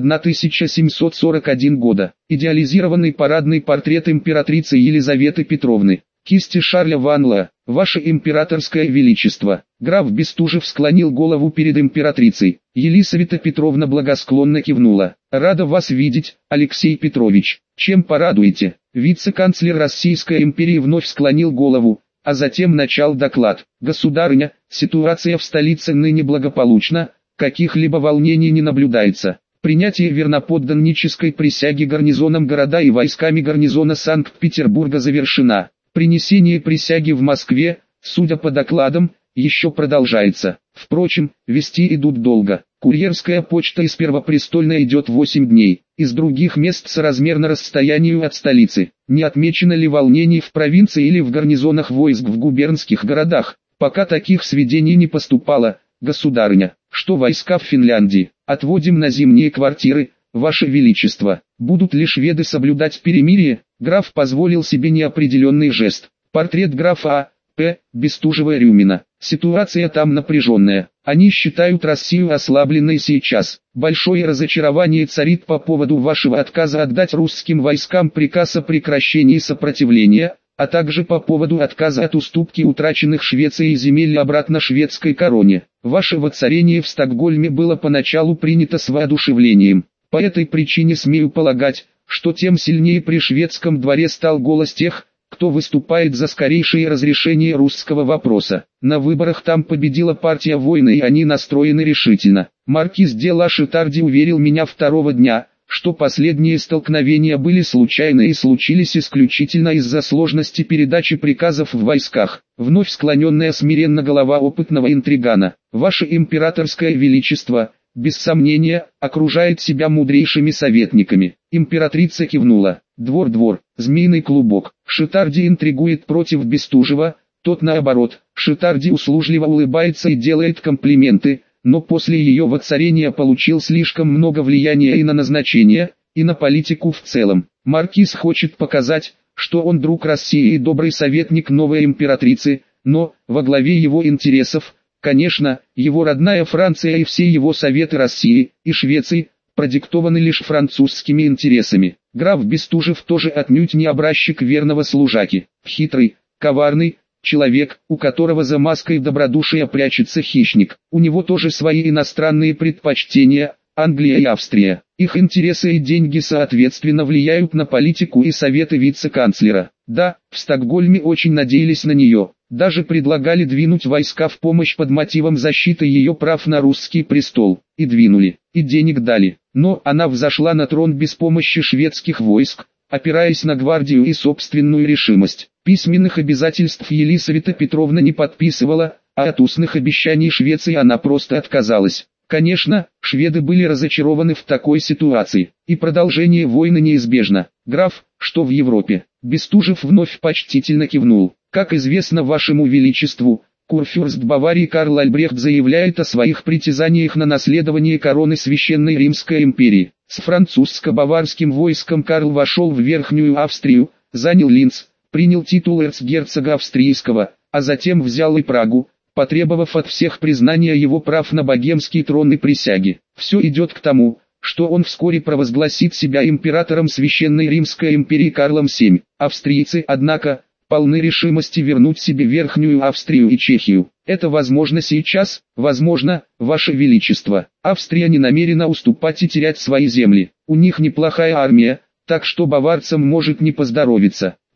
1741 года. Идеализированный парадный портрет императрицы Елизаветы Петровны. Кисти Шарля Ванла, Ваше Императорское Величество. Граф Бестужев склонил голову перед императрицей. Елисавета Петровна благосклонно кивнула. Рада вас видеть, Алексей Петрович. Чем порадуете? Вице-канцлер Российской империи вновь склонил голову, а затем начал доклад. Государыня, ситуация в столице ныне благополучна, каких-либо волнений не наблюдается. Принятие верноподданнической присяги гарнизоном города и войсками гарнизона Санкт-Петербурга завершено. Принесение присяги в Москве, судя по докладам, еще продолжается. Впрочем, вести идут долго. Курьерская почта из Первопрестольной идет 8 дней, из других мест соразмерно расстоянию от столицы. Не отмечено ли волнений в провинции или в гарнизонах войск в губернских городах? Пока таких сведений не поступало, государыня. Что войска в Финляндии? Отводим на зимние квартиры, Ваше Величество. Будут ли шведы соблюдать перемирие? Граф позволил себе неопределенный жест. Портрет графа А. П. Бестужева-Рюмина. Ситуация там напряженная. Они считают Россию ослабленной сейчас. Большое разочарование царит по поводу вашего отказа отдать русским войскам приказ о прекращении сопротивления, а также по поводу отказа от уступки утраченных Швецией земель обратно шведской короне. Ваше воцарение в Стокгольме было поначалу принято с воодушевлением. По этой причине смею полагать, что тем сильнее при шведском дворе стал голос тех, кто выступает за скорейшее разрешение русского вопроса. На выборах там победила партия войны, и они настроены решительно. Маркиз де ла Шитарди уверил меня второго дня, что последние столкновения были случайны и случились исключительно из-за сложности передачи приказов в войсках. Вновь склоненная смиренно голова опытного интригана. Ваше Императорское Величество, без сомнения, окружает себя мудрейшими советниками. Императрица кивнула. Двор, змеиный клубок. Шитарди интригует против Бестужева, тот наоборот. Шитарди услужливо улыбается и делает комплименты, но после ее воцарения получил слишком много влияния и на назначение, и на политику в целом. Маркиз хочет показать, что он друг России и добрый советник новой императрицы, но, во главе его интересов, конечно, его родная Франция и все его советы России и Швеции, продиктованы лишь французскими интересами. Граф Бестужев тоже отнюдь не образчик верного служаки. Хитрый, коварный, человек, у которого за маской добродушия прячется хищник. У него тоже свои иностранные предпочтения, Англия и Австрия. Их интересы и деньги соответственно влияют на политику и советы вице-канцлера. Да, в Стокгольме очень надеялись на нее. Даже предлагали двинуть войска в помощь под мотивом защиты ее прав на русский престол. И двинули, и денег дали. Но она взошла на трон без помощи шведских войск, опираясь на гвардию и собственную решимость. Письменных обязательств Елисавета Петровна не подписывала, а от устных обещаний Швеции она просто отказалась. Конечно, шведы были разочарованы в такой ситуации, и продолжение войны неизбежно. Граф, что в Европе? Бестужев вновь почтительно кивнул. Как известно вашему величеству, курфюрст Баварии Карл Альбрехт заявляет о своих притязаниях на наследование короны Священной Римской империи. С французско-баварским войском Карл вошел в Верхнюю Австрию, занял Линц, принял титул эрцгерцога австрийского, а затем взял и Прагу, потребовав от всех признания его прав на богемский трон и присяги. Все идет к тому, что он вскоре провозгласит себя императором Священной Римской империи Карлом VII. Австрийцы, однако, полны решимости вернуть себе Верхнюю Австрию и Чехию. Это возможно сейчас, возможно, Ваше Величество. Австрия не намерена уступать и терять свои земли. У них неплохая армия, так что баварцам может не поздоровиться.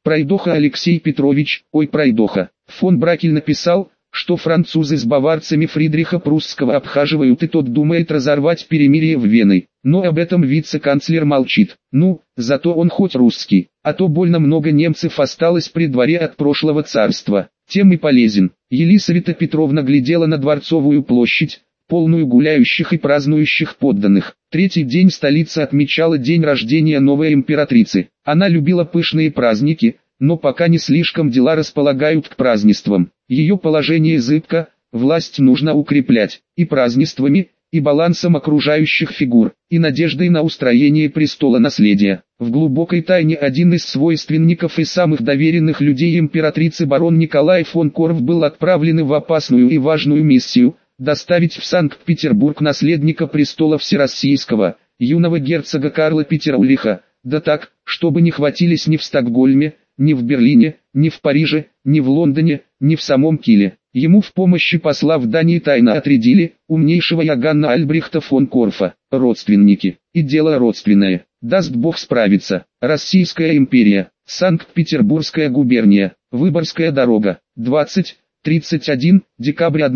Пройдоха Алексей Петрович, ой пройдоха. Фон Бракель написал, что французы с баварцами Фридриха Прусского обхаживают, и тот думает разорвать перемирие в Веной. Но об этом вице-канцлер молчит. Ну, зато он хоть русский, а то больно много немцев осталось при дворе от прошлого царства. Тем и полезен. Елисавета Петровна глядела на Дворцовую площадь, полную гуляющих и празднующих подданных. Третий день столица отмечала день рождения новой императрицы. Она любила пышные праздники, но пока не слишком дела располагают к празднествам. Ее положение зыбко, власть нужно укреплять, и празднествами, и балансом окружающих фигур, и надеждой на устроение престола наследия. В глубокой тайне один из свойственников и самых доверенных людей императрицы барон Николай фон Корф был отправлен в опасную и важную миссию – доставить в Санкт-Петербург наследника престола всероссийского, юного герцога Карла Петерулиха, да так, чтобы не хватились ни в Стокгольме, ни в Берлине, ни в Париже, ни в Лондоне, ни в самом Киле. Ему в помощи посла в Дании тайно отрядили умнейшего Иоганна Альбрехта фон Корфа, родственники, и дело родственное, даст Бог справиться. Российская империя, Санкт-Петербургская губерния, Выборгская дорога, 31 декабря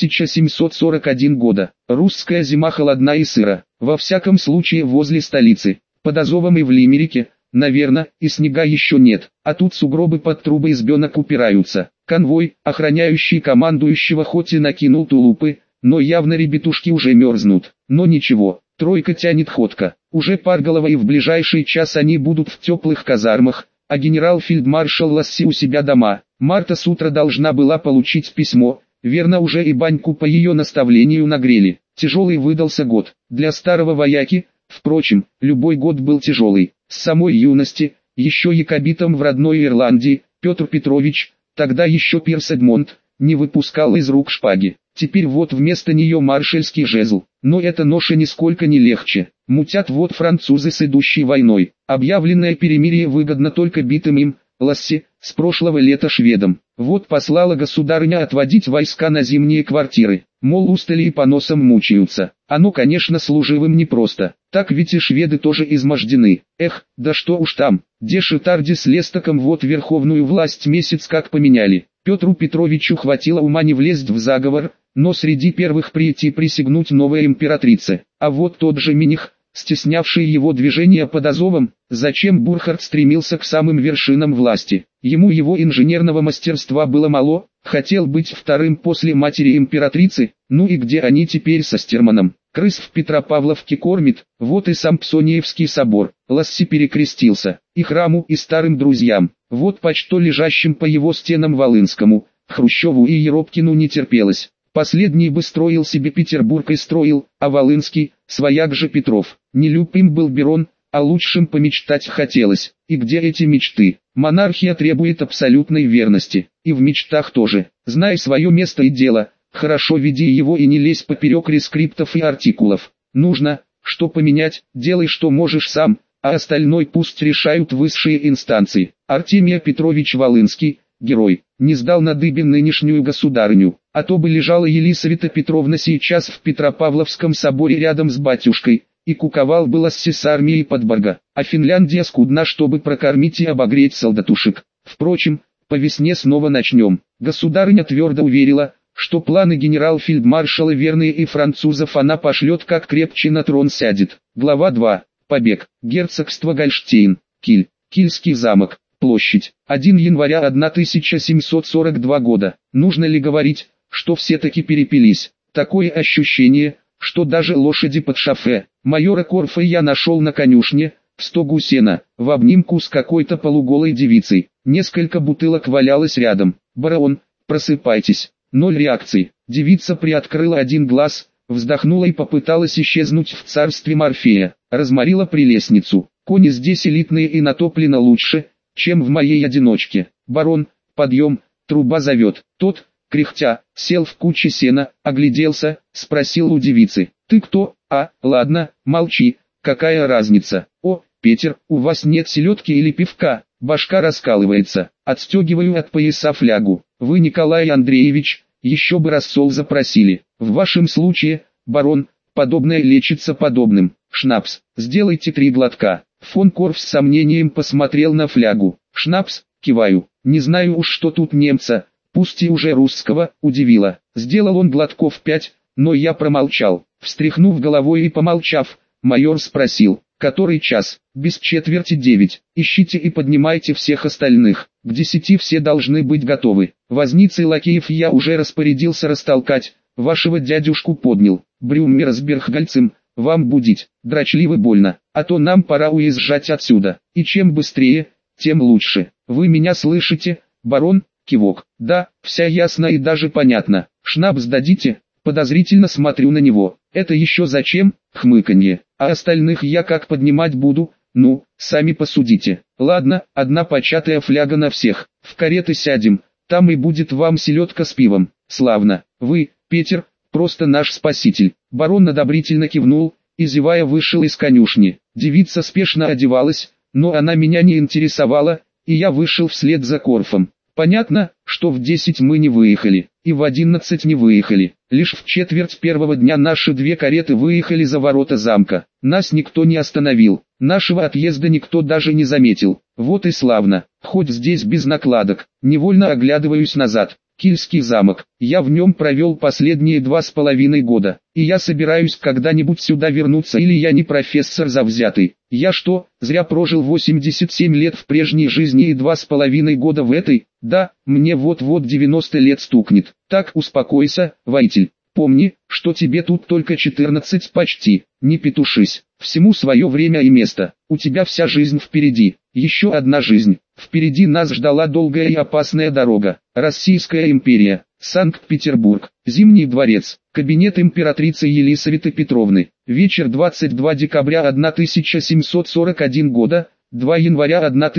1741 года. Русская зима холодна и сыра, во всяком случае возле столицы, под Азовом и в Лимерике, наверное, и снега еще нет, а тут сугробы под трубы избенок упираются. Конвой, охраняющий командующего, хоть и накинул тулупы, но явно ребятушки уже мерзнут. Но ничего, тройка тянет ходка, уже парголово, и в ближайший час они будут в теплых казармах, а генерал-фельдмаршал Ласси у себя дома. Марта с утра должна была получить письмо, верно, уже и баньку по ее наставлению нагрели. Тяжелый выдался год, для старого вояки, впрочем, любой год был тяжелый. С самой юности, еще якобитом в родной Ирландии, Петр Петрович, тогда еще Пирс Эдмонд, не выпускал из рук шпаги. Теперь вот вместо нее маршальский жезл, но эта ноша нисколько не легче. Мутят вот французы с идущей войной. Объявленное перемирие выгодно только битым им, Ласси, с прошлого лета шведам. Вот послала государыня отводить войска на зимние квартиры, мол, устали и по носам мучаются. Оно, конечно, служивым непросто, так ведь и шведы тоже измождены. Эх, да что уж там, Дешитарди с Лестоком вот верховную власть месяц как поменяли. Петру Петровичу хватило ума не влезть в заговор, но среди первых прийти присягнуть новой императрице. А вот тот же Миних, стеснявший его движение под Азовом, зачем Бурхард стремился к самым вершинам власти. Ему его инженерного мастерства было мало, хотел быть вторым после матери императрицы. Ну и где они теперь со Стерманом? Крыс в Петропавловке кормит, вот и сам Псониевский собор. Ласси перекрестился, и храму, и старым друзьям. Вот почто лежащим по его стенам Волынскому, Хрущеву и Еропкину не терпелось. Последний бы строил себе Петербург и строил, а Волынский, свояк же Петров. Нелюбим был Берон, а лучшим помечтать хотелось. И где эти мечты? Монархия требует абсолютной верности, и в мечтах тоже. Знай свое место и дело, хорошо веди его и не лезь поперек рескриптов и артикулов. Нужно, что поменять, делай что можешь сам, а остальное пусть решают высшие инстанции. Артемий Петрович Волынский, герой, не сдал на дыбе нынешнюю государыню, а то бы лежала Елисавета Петровна сейчас в Петропавловском соборе рядом с батюшкой, и куковал бы Ласси с армией Подборга, а Финляндия скудна, чтобы прокормить и обогреть солдатушек. Впрочем, по весне снова начнем. Государыня твердо уверила, что планы генерал-фельдмаршала верные, и французов она пошлет, как крепче на трон сядет. Глава 2. Побег. Герцогство Гольштейн. Киль. Кильский замок. Площадь. 1 января 1742 года. Нужно ли говорить, что все-таки перепились? Такое ощущение, что даже лошади под шофе. Майора Корфа я нашел на конюшне, в стогу сена, в обнимку с какой-то полуголой девицей. Несколько бутылок валялось рядом. «Барон, просыпайтесь». 0 реакций. Девица приоткрыла один глаз, вздохнула и попыталась исчезнуть в царстве Морфея. Разморила прелестницу. Кони здесь элитные и натоплено лучше, чем в моей одиночке. «Барон, подъем, труба зовет». Тот, кряхтя, сел в куче сена, огляделся, спросил у девицы: «Ты кто?» «А, ладно, молчи, какая разница?» «О, Петер, у вас нет селедки или пивка?» Башка раскалывается. Отстегиваю от пояса флягу. «Вы, Николай Андреевич, еще бы рассол запросили. В вашем случае, барон, подобное лечится подобным. Шнапс, сделайте 3 глотка». Фон Корф с сомнением посмотрел на флягу. «Шнапс, киваю. Не знаю уж, что тут немца, пусть и уже русского, удивило. Сделал он глотков 5, но я промолчал. Встряхнув головой и помолчав, майор спросил: который час? Без четверти 9. Ищите и поднимайте всех остальных. К 10 все должны быть готовы. Возниц и лакеев я уже распорядился растолкать. Вашего дядюшку поднял. Брюммера с Бергхальцем, вам будить. Дрочливо больно, а то нам пора уезжать отсюда. И чем быстрее, тем лучше. Вы меня слышите, барон? Кивок. Да, вся ясно и даже понятно. Шнапс дадите? Подозрительно смотрю на него. Это еще зачем? Хмыканье. А остальных я как поднимать буду? Ну, сами посудите. Ладно, одна початая фляга на всех. В кареты сядем, там и будет вам селедка с пивом. Славно. Вы, Петер, просто наш спаситель. Барон одобрительно кивнул и, зевая, вышел из конюшни. Девица спешно одевалась, но она меня не интересовала, и я вышел вслед за Корфом. Понятно, что в 10 мы не выехали, и в 11 не выехали. Лишь в четверть первого дня наши 2 кареты выехали за ворота замка. Нас никто не остановил, нашего отъезда никто даже не заметил. Вот и славно, хоть здесь без накладок. Невольно оглядываюсь назад. Кильский замок. Я в нем провел последние 2,5 года, и я собираюсь когда-нибудь сюда вернуться, или я не профессор завзятый. Я что, зря прожил 87 лет в прежней жизни и 2,5 года в этой? Да, мне вот-вот 90 лет стукнет. Так, успокойся, воитель. Помни, что тебе тут только 14 почти. Не петушись. Всему свое время и место. У тебя вся жизнь впереди. Еще одна жизнь. Впереди нас ждала долгая и опасная дорога. Российская империя. Санкт-Петербург. Зимний дворец. Кабинет императрицы Елисаветы Петровны. Вечер 22 декабря 1741 года. 2 января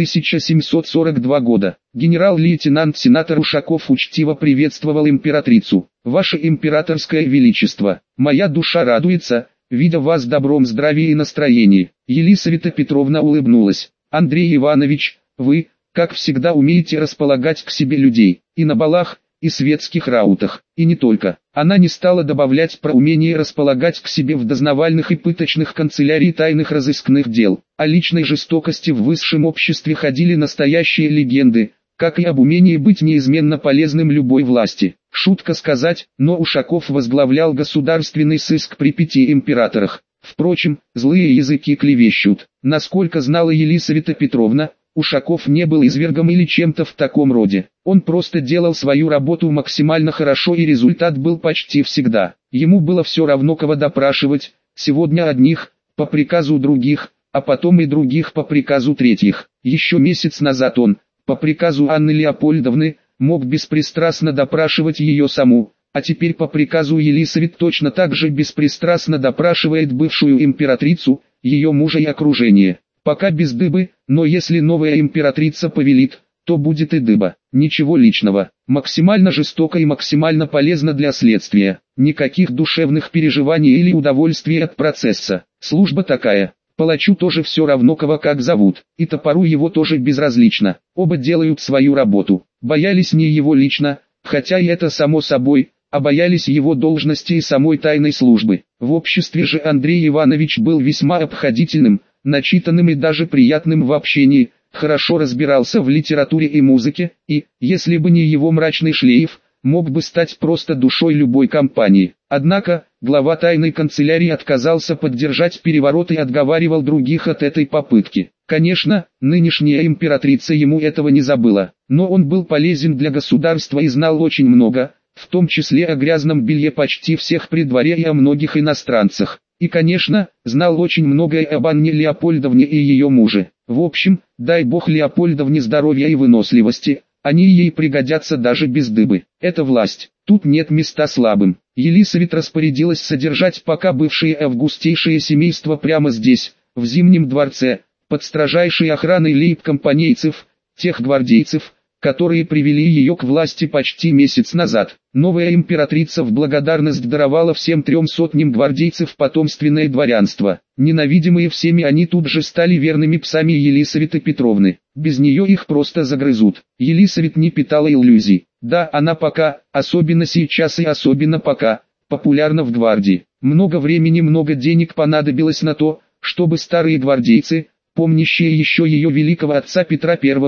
1742 года. Генерал-лейтенант-сенатор Ушаков учтиво приветствовал императрицу. Ваше императорское величество, моя душа радуется, видя вас в добром здравии и настроении. Елисавета Петровна улыбнулась. Андрей Иванович, вы, как всегда, умеете располагать к себе людей, и на балах, и светских раутах, и не только. Она не стала добавлять про умение располагать к себе в дознавальных и пыточных канцелярий тайных разыскных дел. О личной жестокости в высшем обществе ходили настоящие легенды, как и об умении быть неизменно полезным любой власти. Шутка сказать, но Ушаков возглавлял государственный сыск при 5 императорах. Впрочем, злые языки клевещут. Насколько знала Елисавета Петровна, Ушаков не был извергом или чем-то в таком роде. Он просто делал свою работу максимально хорошо, и результат был почти всегда. Ему было все равно, кого допрашивать, сегодня одних, по приказу других, а потом и других по приказу третьих. Еще месяц назад он, по приказу Анны Леопольдовны, мог беспристрастно допрашивать ее саму, а теперь по приказу Елисавет точно так же беспристрастно допрашивает бывшую императрицу, ее мужа и окружение. Пока без дыбы, но если новая императрица повелит, то будет и дыба. Ничего личного, максимально жестоко и максимально полезно для следствия. Никаких душевных переживаний или удовольствий от процесса. Служба такая. Палачу тоже все равно, кого как зовут, и топору его тоже безразлично. Оба делают свою работу. Боялись не его лично, хотя и это само собой, а боялись его должности и самой тайной службы. В обществе же Андрей Иванович был весьма обходительным, начитанным и даже приятным в общении, хорошо разбирался в литературе и музыке, и, если бы не его мрачный шлейф, мог бы стать просто душой любой компании. Однако, глава тайной канцелярии отказался поддержать переворот и отговаривал других от этой попытки. Конечно, нынешняя императрица ему этого не забыла, но он был полезен для государства и знал очень много, в том числе о грязном белье почти всех при дворе и о многих иностранцах. И, конечно, знал очень многое об Анне Леопольдовне и ее муже. В общем, дай бог Леопольдовне здоровья и выносливости, они ей пригодятся даже без дыбы. Это власть, тут нет места слабым. Елисавет распорядилась содержать пока бывшее августейшее семейство прямо здесь, в Зимнем дворце, под строжайшей охраной лейб-компанейцев, тех гвардейцев, которые привели ее к власти почти месяц назад. Новая императрица в благодарность даровала всем 300 гвардейцев потомственное дворянство. Ненавидимые всеми, они тут же стали верными псами Елисаветы Петровны. Без нее их просто загрызут. Елисавет не питала иллюзий. Да, она пока, особенно сейчас и особенно пока, популярна в гвардии. Много времени, много денег понадобилось на то, чтобы старые гвардейцы, помнящие еще ее великого отца Петра I,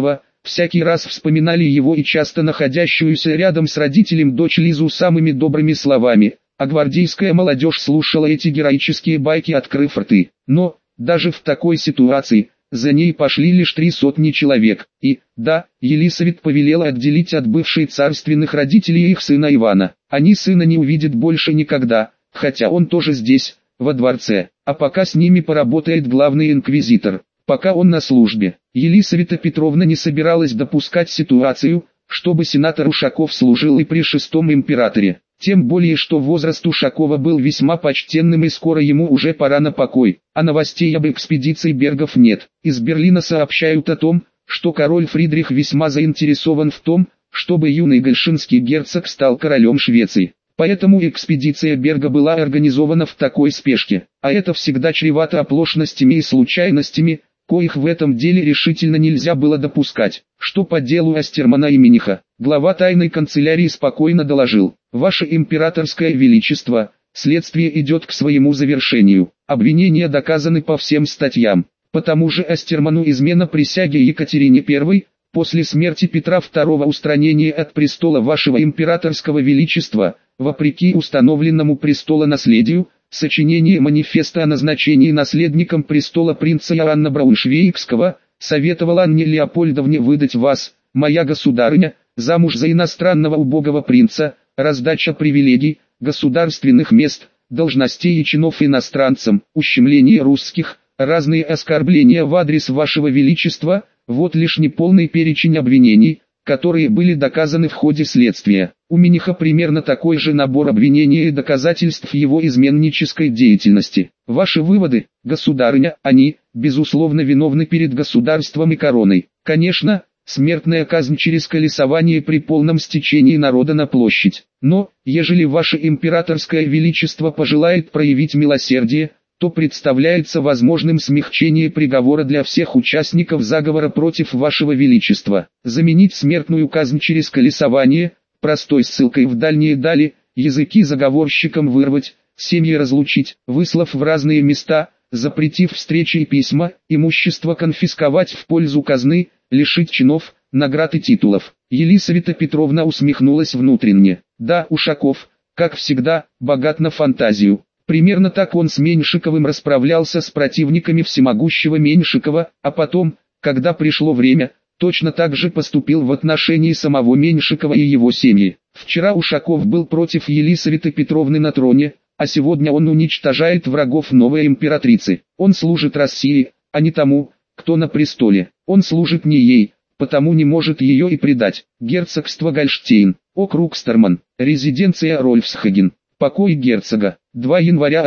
всякий раз вспоминали его и часто находящуюся рядом с родителем дочь Лизу самыми добрыми словами, а гвардейская молодежь слушала эти героические байки, открыв рты. Но, даже в такой ситуации, за ней пошли лишь 300 человек, и, да, Елисавет повелела отделить от бывших царственных родителей их сына Ивана. Они сына не увидят больше никогда, хотя он тоже здесь, во дворце, а пока с ними поработает главный инквизитор, пока он на службе. Елисавета Петровна не собиралась допускать ситуацию, чтобы сенатор Ушаков служил и при шестом императоре. Тем более, что возраст Ушакова был весьма почтенным и скоро ему уже пора на покой, а новостей об экспедиции Бергов нет. Из Берлина сообщают о том, что король Фридрих весьма заинтересован в том, чтобы юный гальшинский герцог стал королем Швеции. Поэтому экспедиция Берга была организована в такой спешке, а это всегда чревато оплошностями и случайностями, коих в этом деле решительно нельзя было допускать. Что по делу Астермана и Миниха, глава тайной канцелярии спокойно доложил: «Ваше императорское величество, следствие идет к своему завершению, обвинения доказаны по всем статьям. По тому же Астерману измена присяге Екатерине I, после смерти Петра II устранение от престола вашего императорского величества, вопреки установленному престолонаследию, сочинение манифеста о назначении наследником престола принца Иоанна Брауншвейгского, советовал Анне Леопольдовне выдать вас, моя государыня, замуж за иностранного убогого принца, раздача привилегий, государственных мест, должностей и чинов иностранцам, ущемление русских, разные оскорбления в адрес вашего величества, вот лишь неполный перечень обвинений, которые были доказаны в ходе следствия. У Миниха примерно такой же набор обвинений и доказательств его изменнической деятельности. Ваши выводы, государыня, они, безусловно, виновны перед государством и короной. Конечно, смертная казнь через колесование при полном стечении народа на площадь. Но, ежели ваше императорское величество пожелает проявить милосердие, то представляется возможным смягчение приговора для всех участников заговора против вашего величества. Заменить смертную казнь через колесование, простой ссылкой в дальние дали, языки заговорщикам вырвать, семьи разлучить, выслав в разные места, запретив встречи и письма, имущество конфисковать в пользу казны, лишить чинов, наград и титулов. Елисавета Петровна усмехнулась внутренне. Да, Ушаков, как всегда, богат на фантазию. Примерно так он с Меньшиковым расправлялся с противниками всемогущего Меньшикова, а потом, когда пришло время, точно так же поступил в отношении самого Меньшикова и его семьи. Вчера Ушаков был против Елисаветы Петровны на троне, а сегодня он уничтожает врагов новой императрицы. Он служит России, а не тому, кто на престоле. Он служит не ей, потому не может ее и предать. Герцогство Гольштейн, округ Стерман, резиденция Рольфсхаген. Покой герцога. 2 января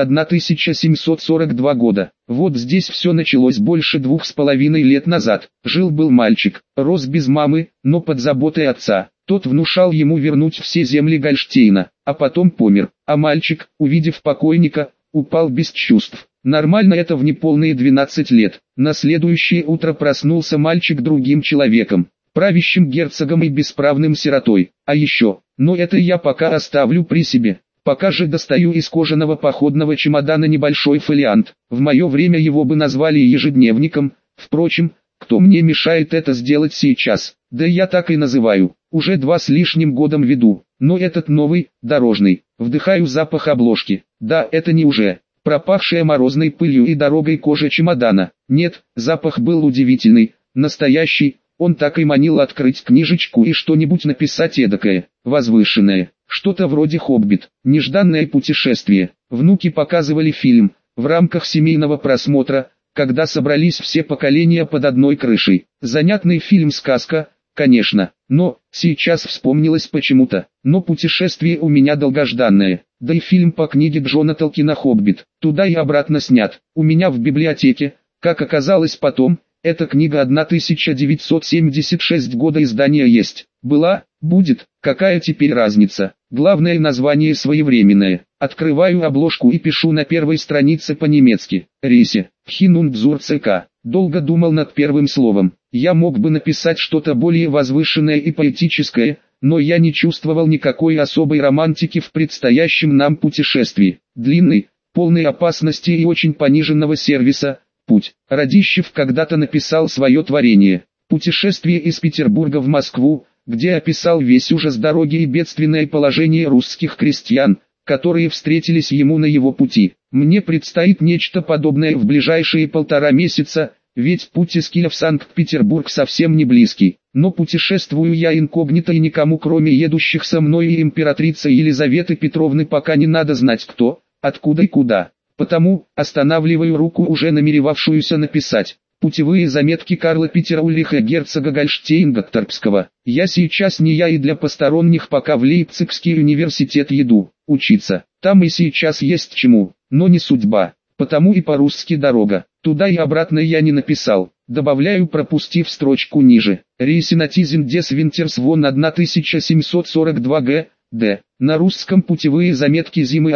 1742 года. Вот здесь все началось больше 2,5 лет назад. Жил-был мальчик, рос без мамы, но под заботой отца. Тот внушал ему вернуть все земли Гольштейна, а потом помер. А мальчик, увидев покойника, упал без чувств. Нормально это в неполные 12 лет. На следующее утро проснулся мальчик другим человеком, правящим герцогом и бесправным сиротой. А еще, но это я пока оставлю при себе. Пока же достаю из кожаного походного чемодана небольшой фолиант. В мое время его бы назвали ежедневником. Впрочем, кто мне мешает это сделать сейчас? Да я так и называю. Уже 2 с лишним годом веду. Но этот новый, дорожный. Вдыхаю запах обложки. Да, это не уже пропахшая морозной пылью и дорогой кожа чемодана. Нет, запах был удивительный, настоящий. Он так и манил открыть книжечку и что-нибудь написать эдакое, возвышенное. Что-то вроде «Хоббит», нежданное путешествие. Внуки показывали фильм, в рамках семейного просмотра, когда собрались все поколения под одной крышей. Занятный фильм-сказка, конечно, но, сейчас вспомнилось почему-то. Но путешествие у меня долгожданное, да и фильм по книге Джона Толкина «Хоббит», туда и обратно снят. У меня в библиотеке, как оказалось потом, эта книга 1976 года издания есть. Была, будет, какая теперь разница. Главное название своевременное. Открываю обложку и пишу на первой странице по-немецки. Рисе, Хинундзур ЦК. Долго думал над первым словом. Я мог бы написать что-то более возвышенное и поэтическое, но я не чувствовал никакой особой романтики в предстоящем нам путешествии. Длинный, полный опасности и очень пониженного сервиса, путь. Радищев когда-то написал свое творение. Путешествие из Петербурга в Москву, где описал весь ужас дороги и бедственное положение русских крестьян, которые встретились ему на его пути. Мне предстоит нечто подобное в ближайшие 1,5 месяца, ведь путь из Киева в Санкт-Петербург совсем не близкий. Но путешествую я инкогнито, и никому кроме едущих со мной и императрицы Елизаветы Петровны пока не надо знать кто, откуда и куда. Потому останавливаю руку, уже намеревавшуюся написать путевые заметки Карла Питера Ульриха герцога Гольштейн-Готторпского. Я сейчас не я, и для посторонних пока в Лейпцигский университет еду учиться. Там и сейчас есть чему, но не судьба. Потому и по-русски дорога. Туда и обратно я не написал. Добавляю, пропустив строчку ниже. Рейсинатизен дес Винтерс вон 1742 г. Д. На русском путевые заметки зимы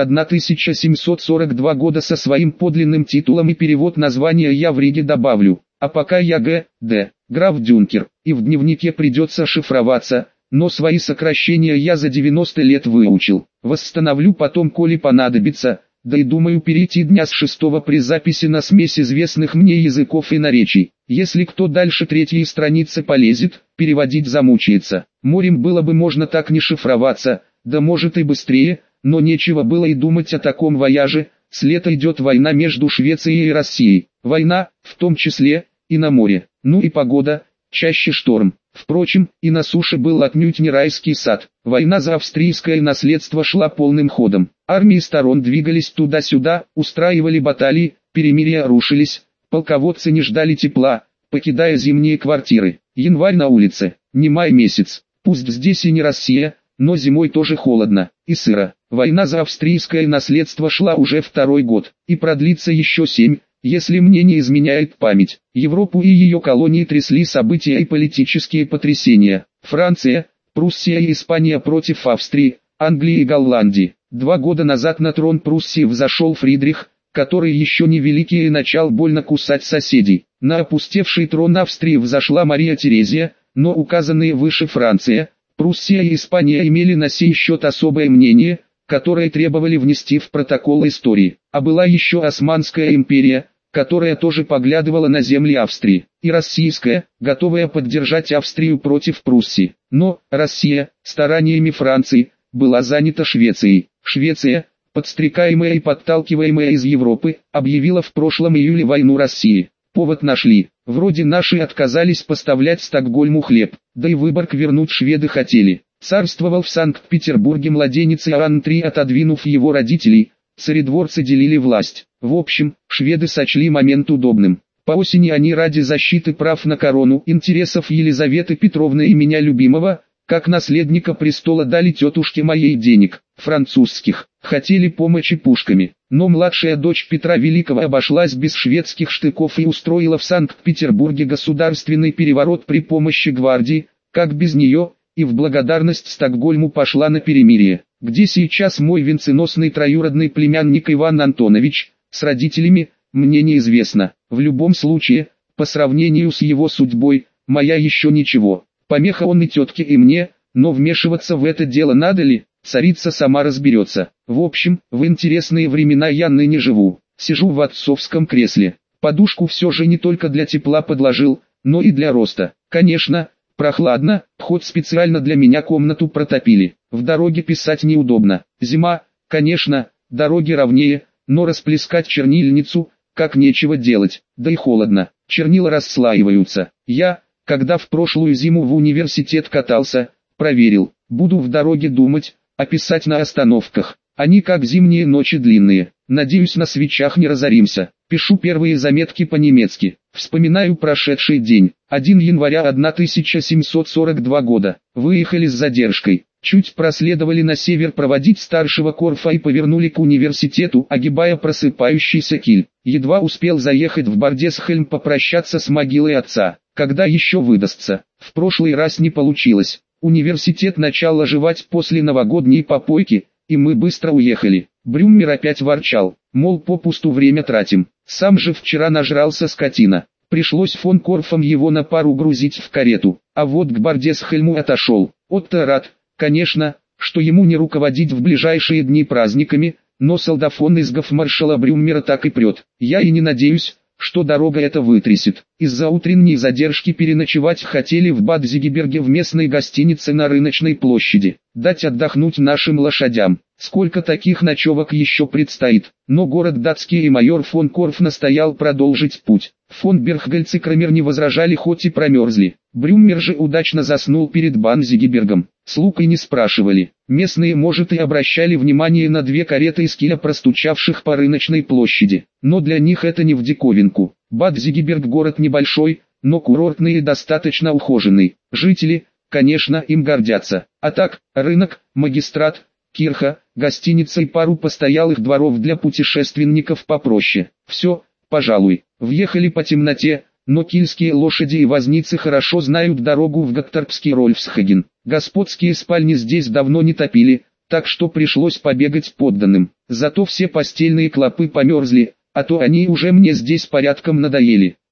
1742 года со своим подлинным титулом и перевод названия я в Риге добавлю. А пока я Г. Д. Граф Дюнкер, и в дневнике придется шифроваться, но свои сокращения я за 90 лет выучил. Восстановлю потом, коли понадобится, да и думаю перейти дня с 6 при записи на смесь известных мне языков и наречий. Если кто дальше 3-й страницы полезет, переводить замучается. Морем было бы можно так не шифроваться, да может и быстрее, но нечего было и думать о таком вояже. С лета идет война между Швецией и Россией. Война, в том числе, и на море. Ну и погода, чаще шторм. Впрочем, и на суше был отнюдь не райский сад. Война за австрийское наследство шла полным ходом. Армии сторон двигались туда-сюда, устраивали баталии, перемирия рушились, полководцы не ждали тепла, покидая зимние квартиры. Январь на улице, не май месяц. Пусть здесь и не Россия, но зимой тоже холодно и сыро. Война за австрийское наследство шла уже 2-й год, и продлится еще 7, если мне не изменяет память. Европу и ее колонии трясли события и политические потрясения. Франция, Пруссия и Испания против Австрии, Англии и Голландии. 2 года назад на трон Пруссии взошел Фридрих, который еще не великий и начал больно кусать соседей. На опустевший трон Австрии взошла Мария Терезия, но указанные выше Франция, Пруссия и Испания имели на сей счет особое мнение, которое требовали внести в протокол истории. А была еще Османская империя, которая тоже поглядывала на земли Австрии, и Российская, готовая поддержать Австрию против Пруссии. Но Россия, стараниями Франции, была занята Швецией. Швеция, подстрекаемая и подталкиваемая из Европы, объявила в прошлом июле войну России. Повод нашли. Вроде наши отказались поставлять Стокгольму хлеб, да и Выборг вернуть шведы хотели. Царствовал в Санкт-Петербурге младенец Иоанн III, отодвинув его родителей, царедворцы делили власть. В общем, шведы сочли момент удобным. По осени они ради защиты прав на корону, интересов Елизаветы Петровны и меня любимого, как наследника престола, дали тетушке моей денег, французских. Хотели помощи пушками, но младшая дочь Петра Великого обошлась без шведских штыков и устроила в Санкт-Петербурге государственный переворот при помощи гвардии, как без нее, и в благодарность Стокгольму пошла на перемирие, где сейчас мой венценосный троюродный племянник Иван Антонович, с родителями, мне неизвестно. В любом случае, по сравнению с его судьбой, моя еще ничего. Помеха он и тетке, и мне, но вмешиваться в это дело надо ли? Царица сама разберется. В общем, в интересные времена я ныне живу. Сижу в отцовском кресле. Подушку все же не только для тепла подложил, но и для роста. Конечно, прохладно, хоть специально для меня комнату протопили. В дороге писать неудобно. Зима, конечно, дороги ровнее, но расплескать чернильницу, как нечего делать. Да и холодно, чернила расслаиваются. Я, когда в прошлую зиму в университет катался, проверил. Буду в дороге думать, а писать на остановках. Они как зимние ночи длинные. Надеюсь, на свечах не разоримся. Пишу первые заметки по-немецки. Вспоминаю прошедший день. 1 января 1742 года. Выехали с задержкой. Чуть проследовали на север проводить старшего Корфа и повернули к университету, огибая просыпающийся Киль. Едва успел заехать в Бардесхельм попрощаться с могилой отца. Когда еще выдастся? В прошлый раз не получилось. Университет начал оживать после новогодней попойки, и мы быстро уехали. Брюммер опять ворчал, мол, попусту время тратим. Сам же вчера нажрался скотина. Пришлось фон Корфом его на пару грузить в карету, а вот к Бардесхельму отошел. Отто рад, конечно, что ему не руководить в ближайшие дни праздниками, но солдафон из гофмаршала Брюммера так и прет. Я и не надеюсь, что дорога эта вытрясет. Из-за утренней задержки переночевать хотели в Бад-Зигеберге в местной гостинице на Рыночной площади. Дать отдохнуть нашим лошадям. Сколько таких ночевок еще предстоит. Но город датский и майор фон Корф настоял продолжить путь. Фон Бергхальц и Крамер не возражали, хоть и промерзли. Брюммер же удачно заснул перед Бад-Зигебергом. Слуг и не спрашивали. Местные, может, и обращали внимание на 2 кареты из Киля, простучавших по Рыночной площади. Но для них это не в диковинку. Бад-Зигеберг город небольшой, но курортный и достаточно ухоженный. Жители, конечно, им гордятся. А так, рынок, магистрат, кирха, гостиница и пару постоялых дворов для путешественников попроще. Все, пожалуй. Въехали по темноте, но кильские лошади и возницы хорошо знают дорогу в Гатторпский Рольфсхаген. Господские спальни здесь давно не топили, так что пришлось побегать подданным. Зато все постельные клопы померзли, а то они уже мне здесь порядком надоели.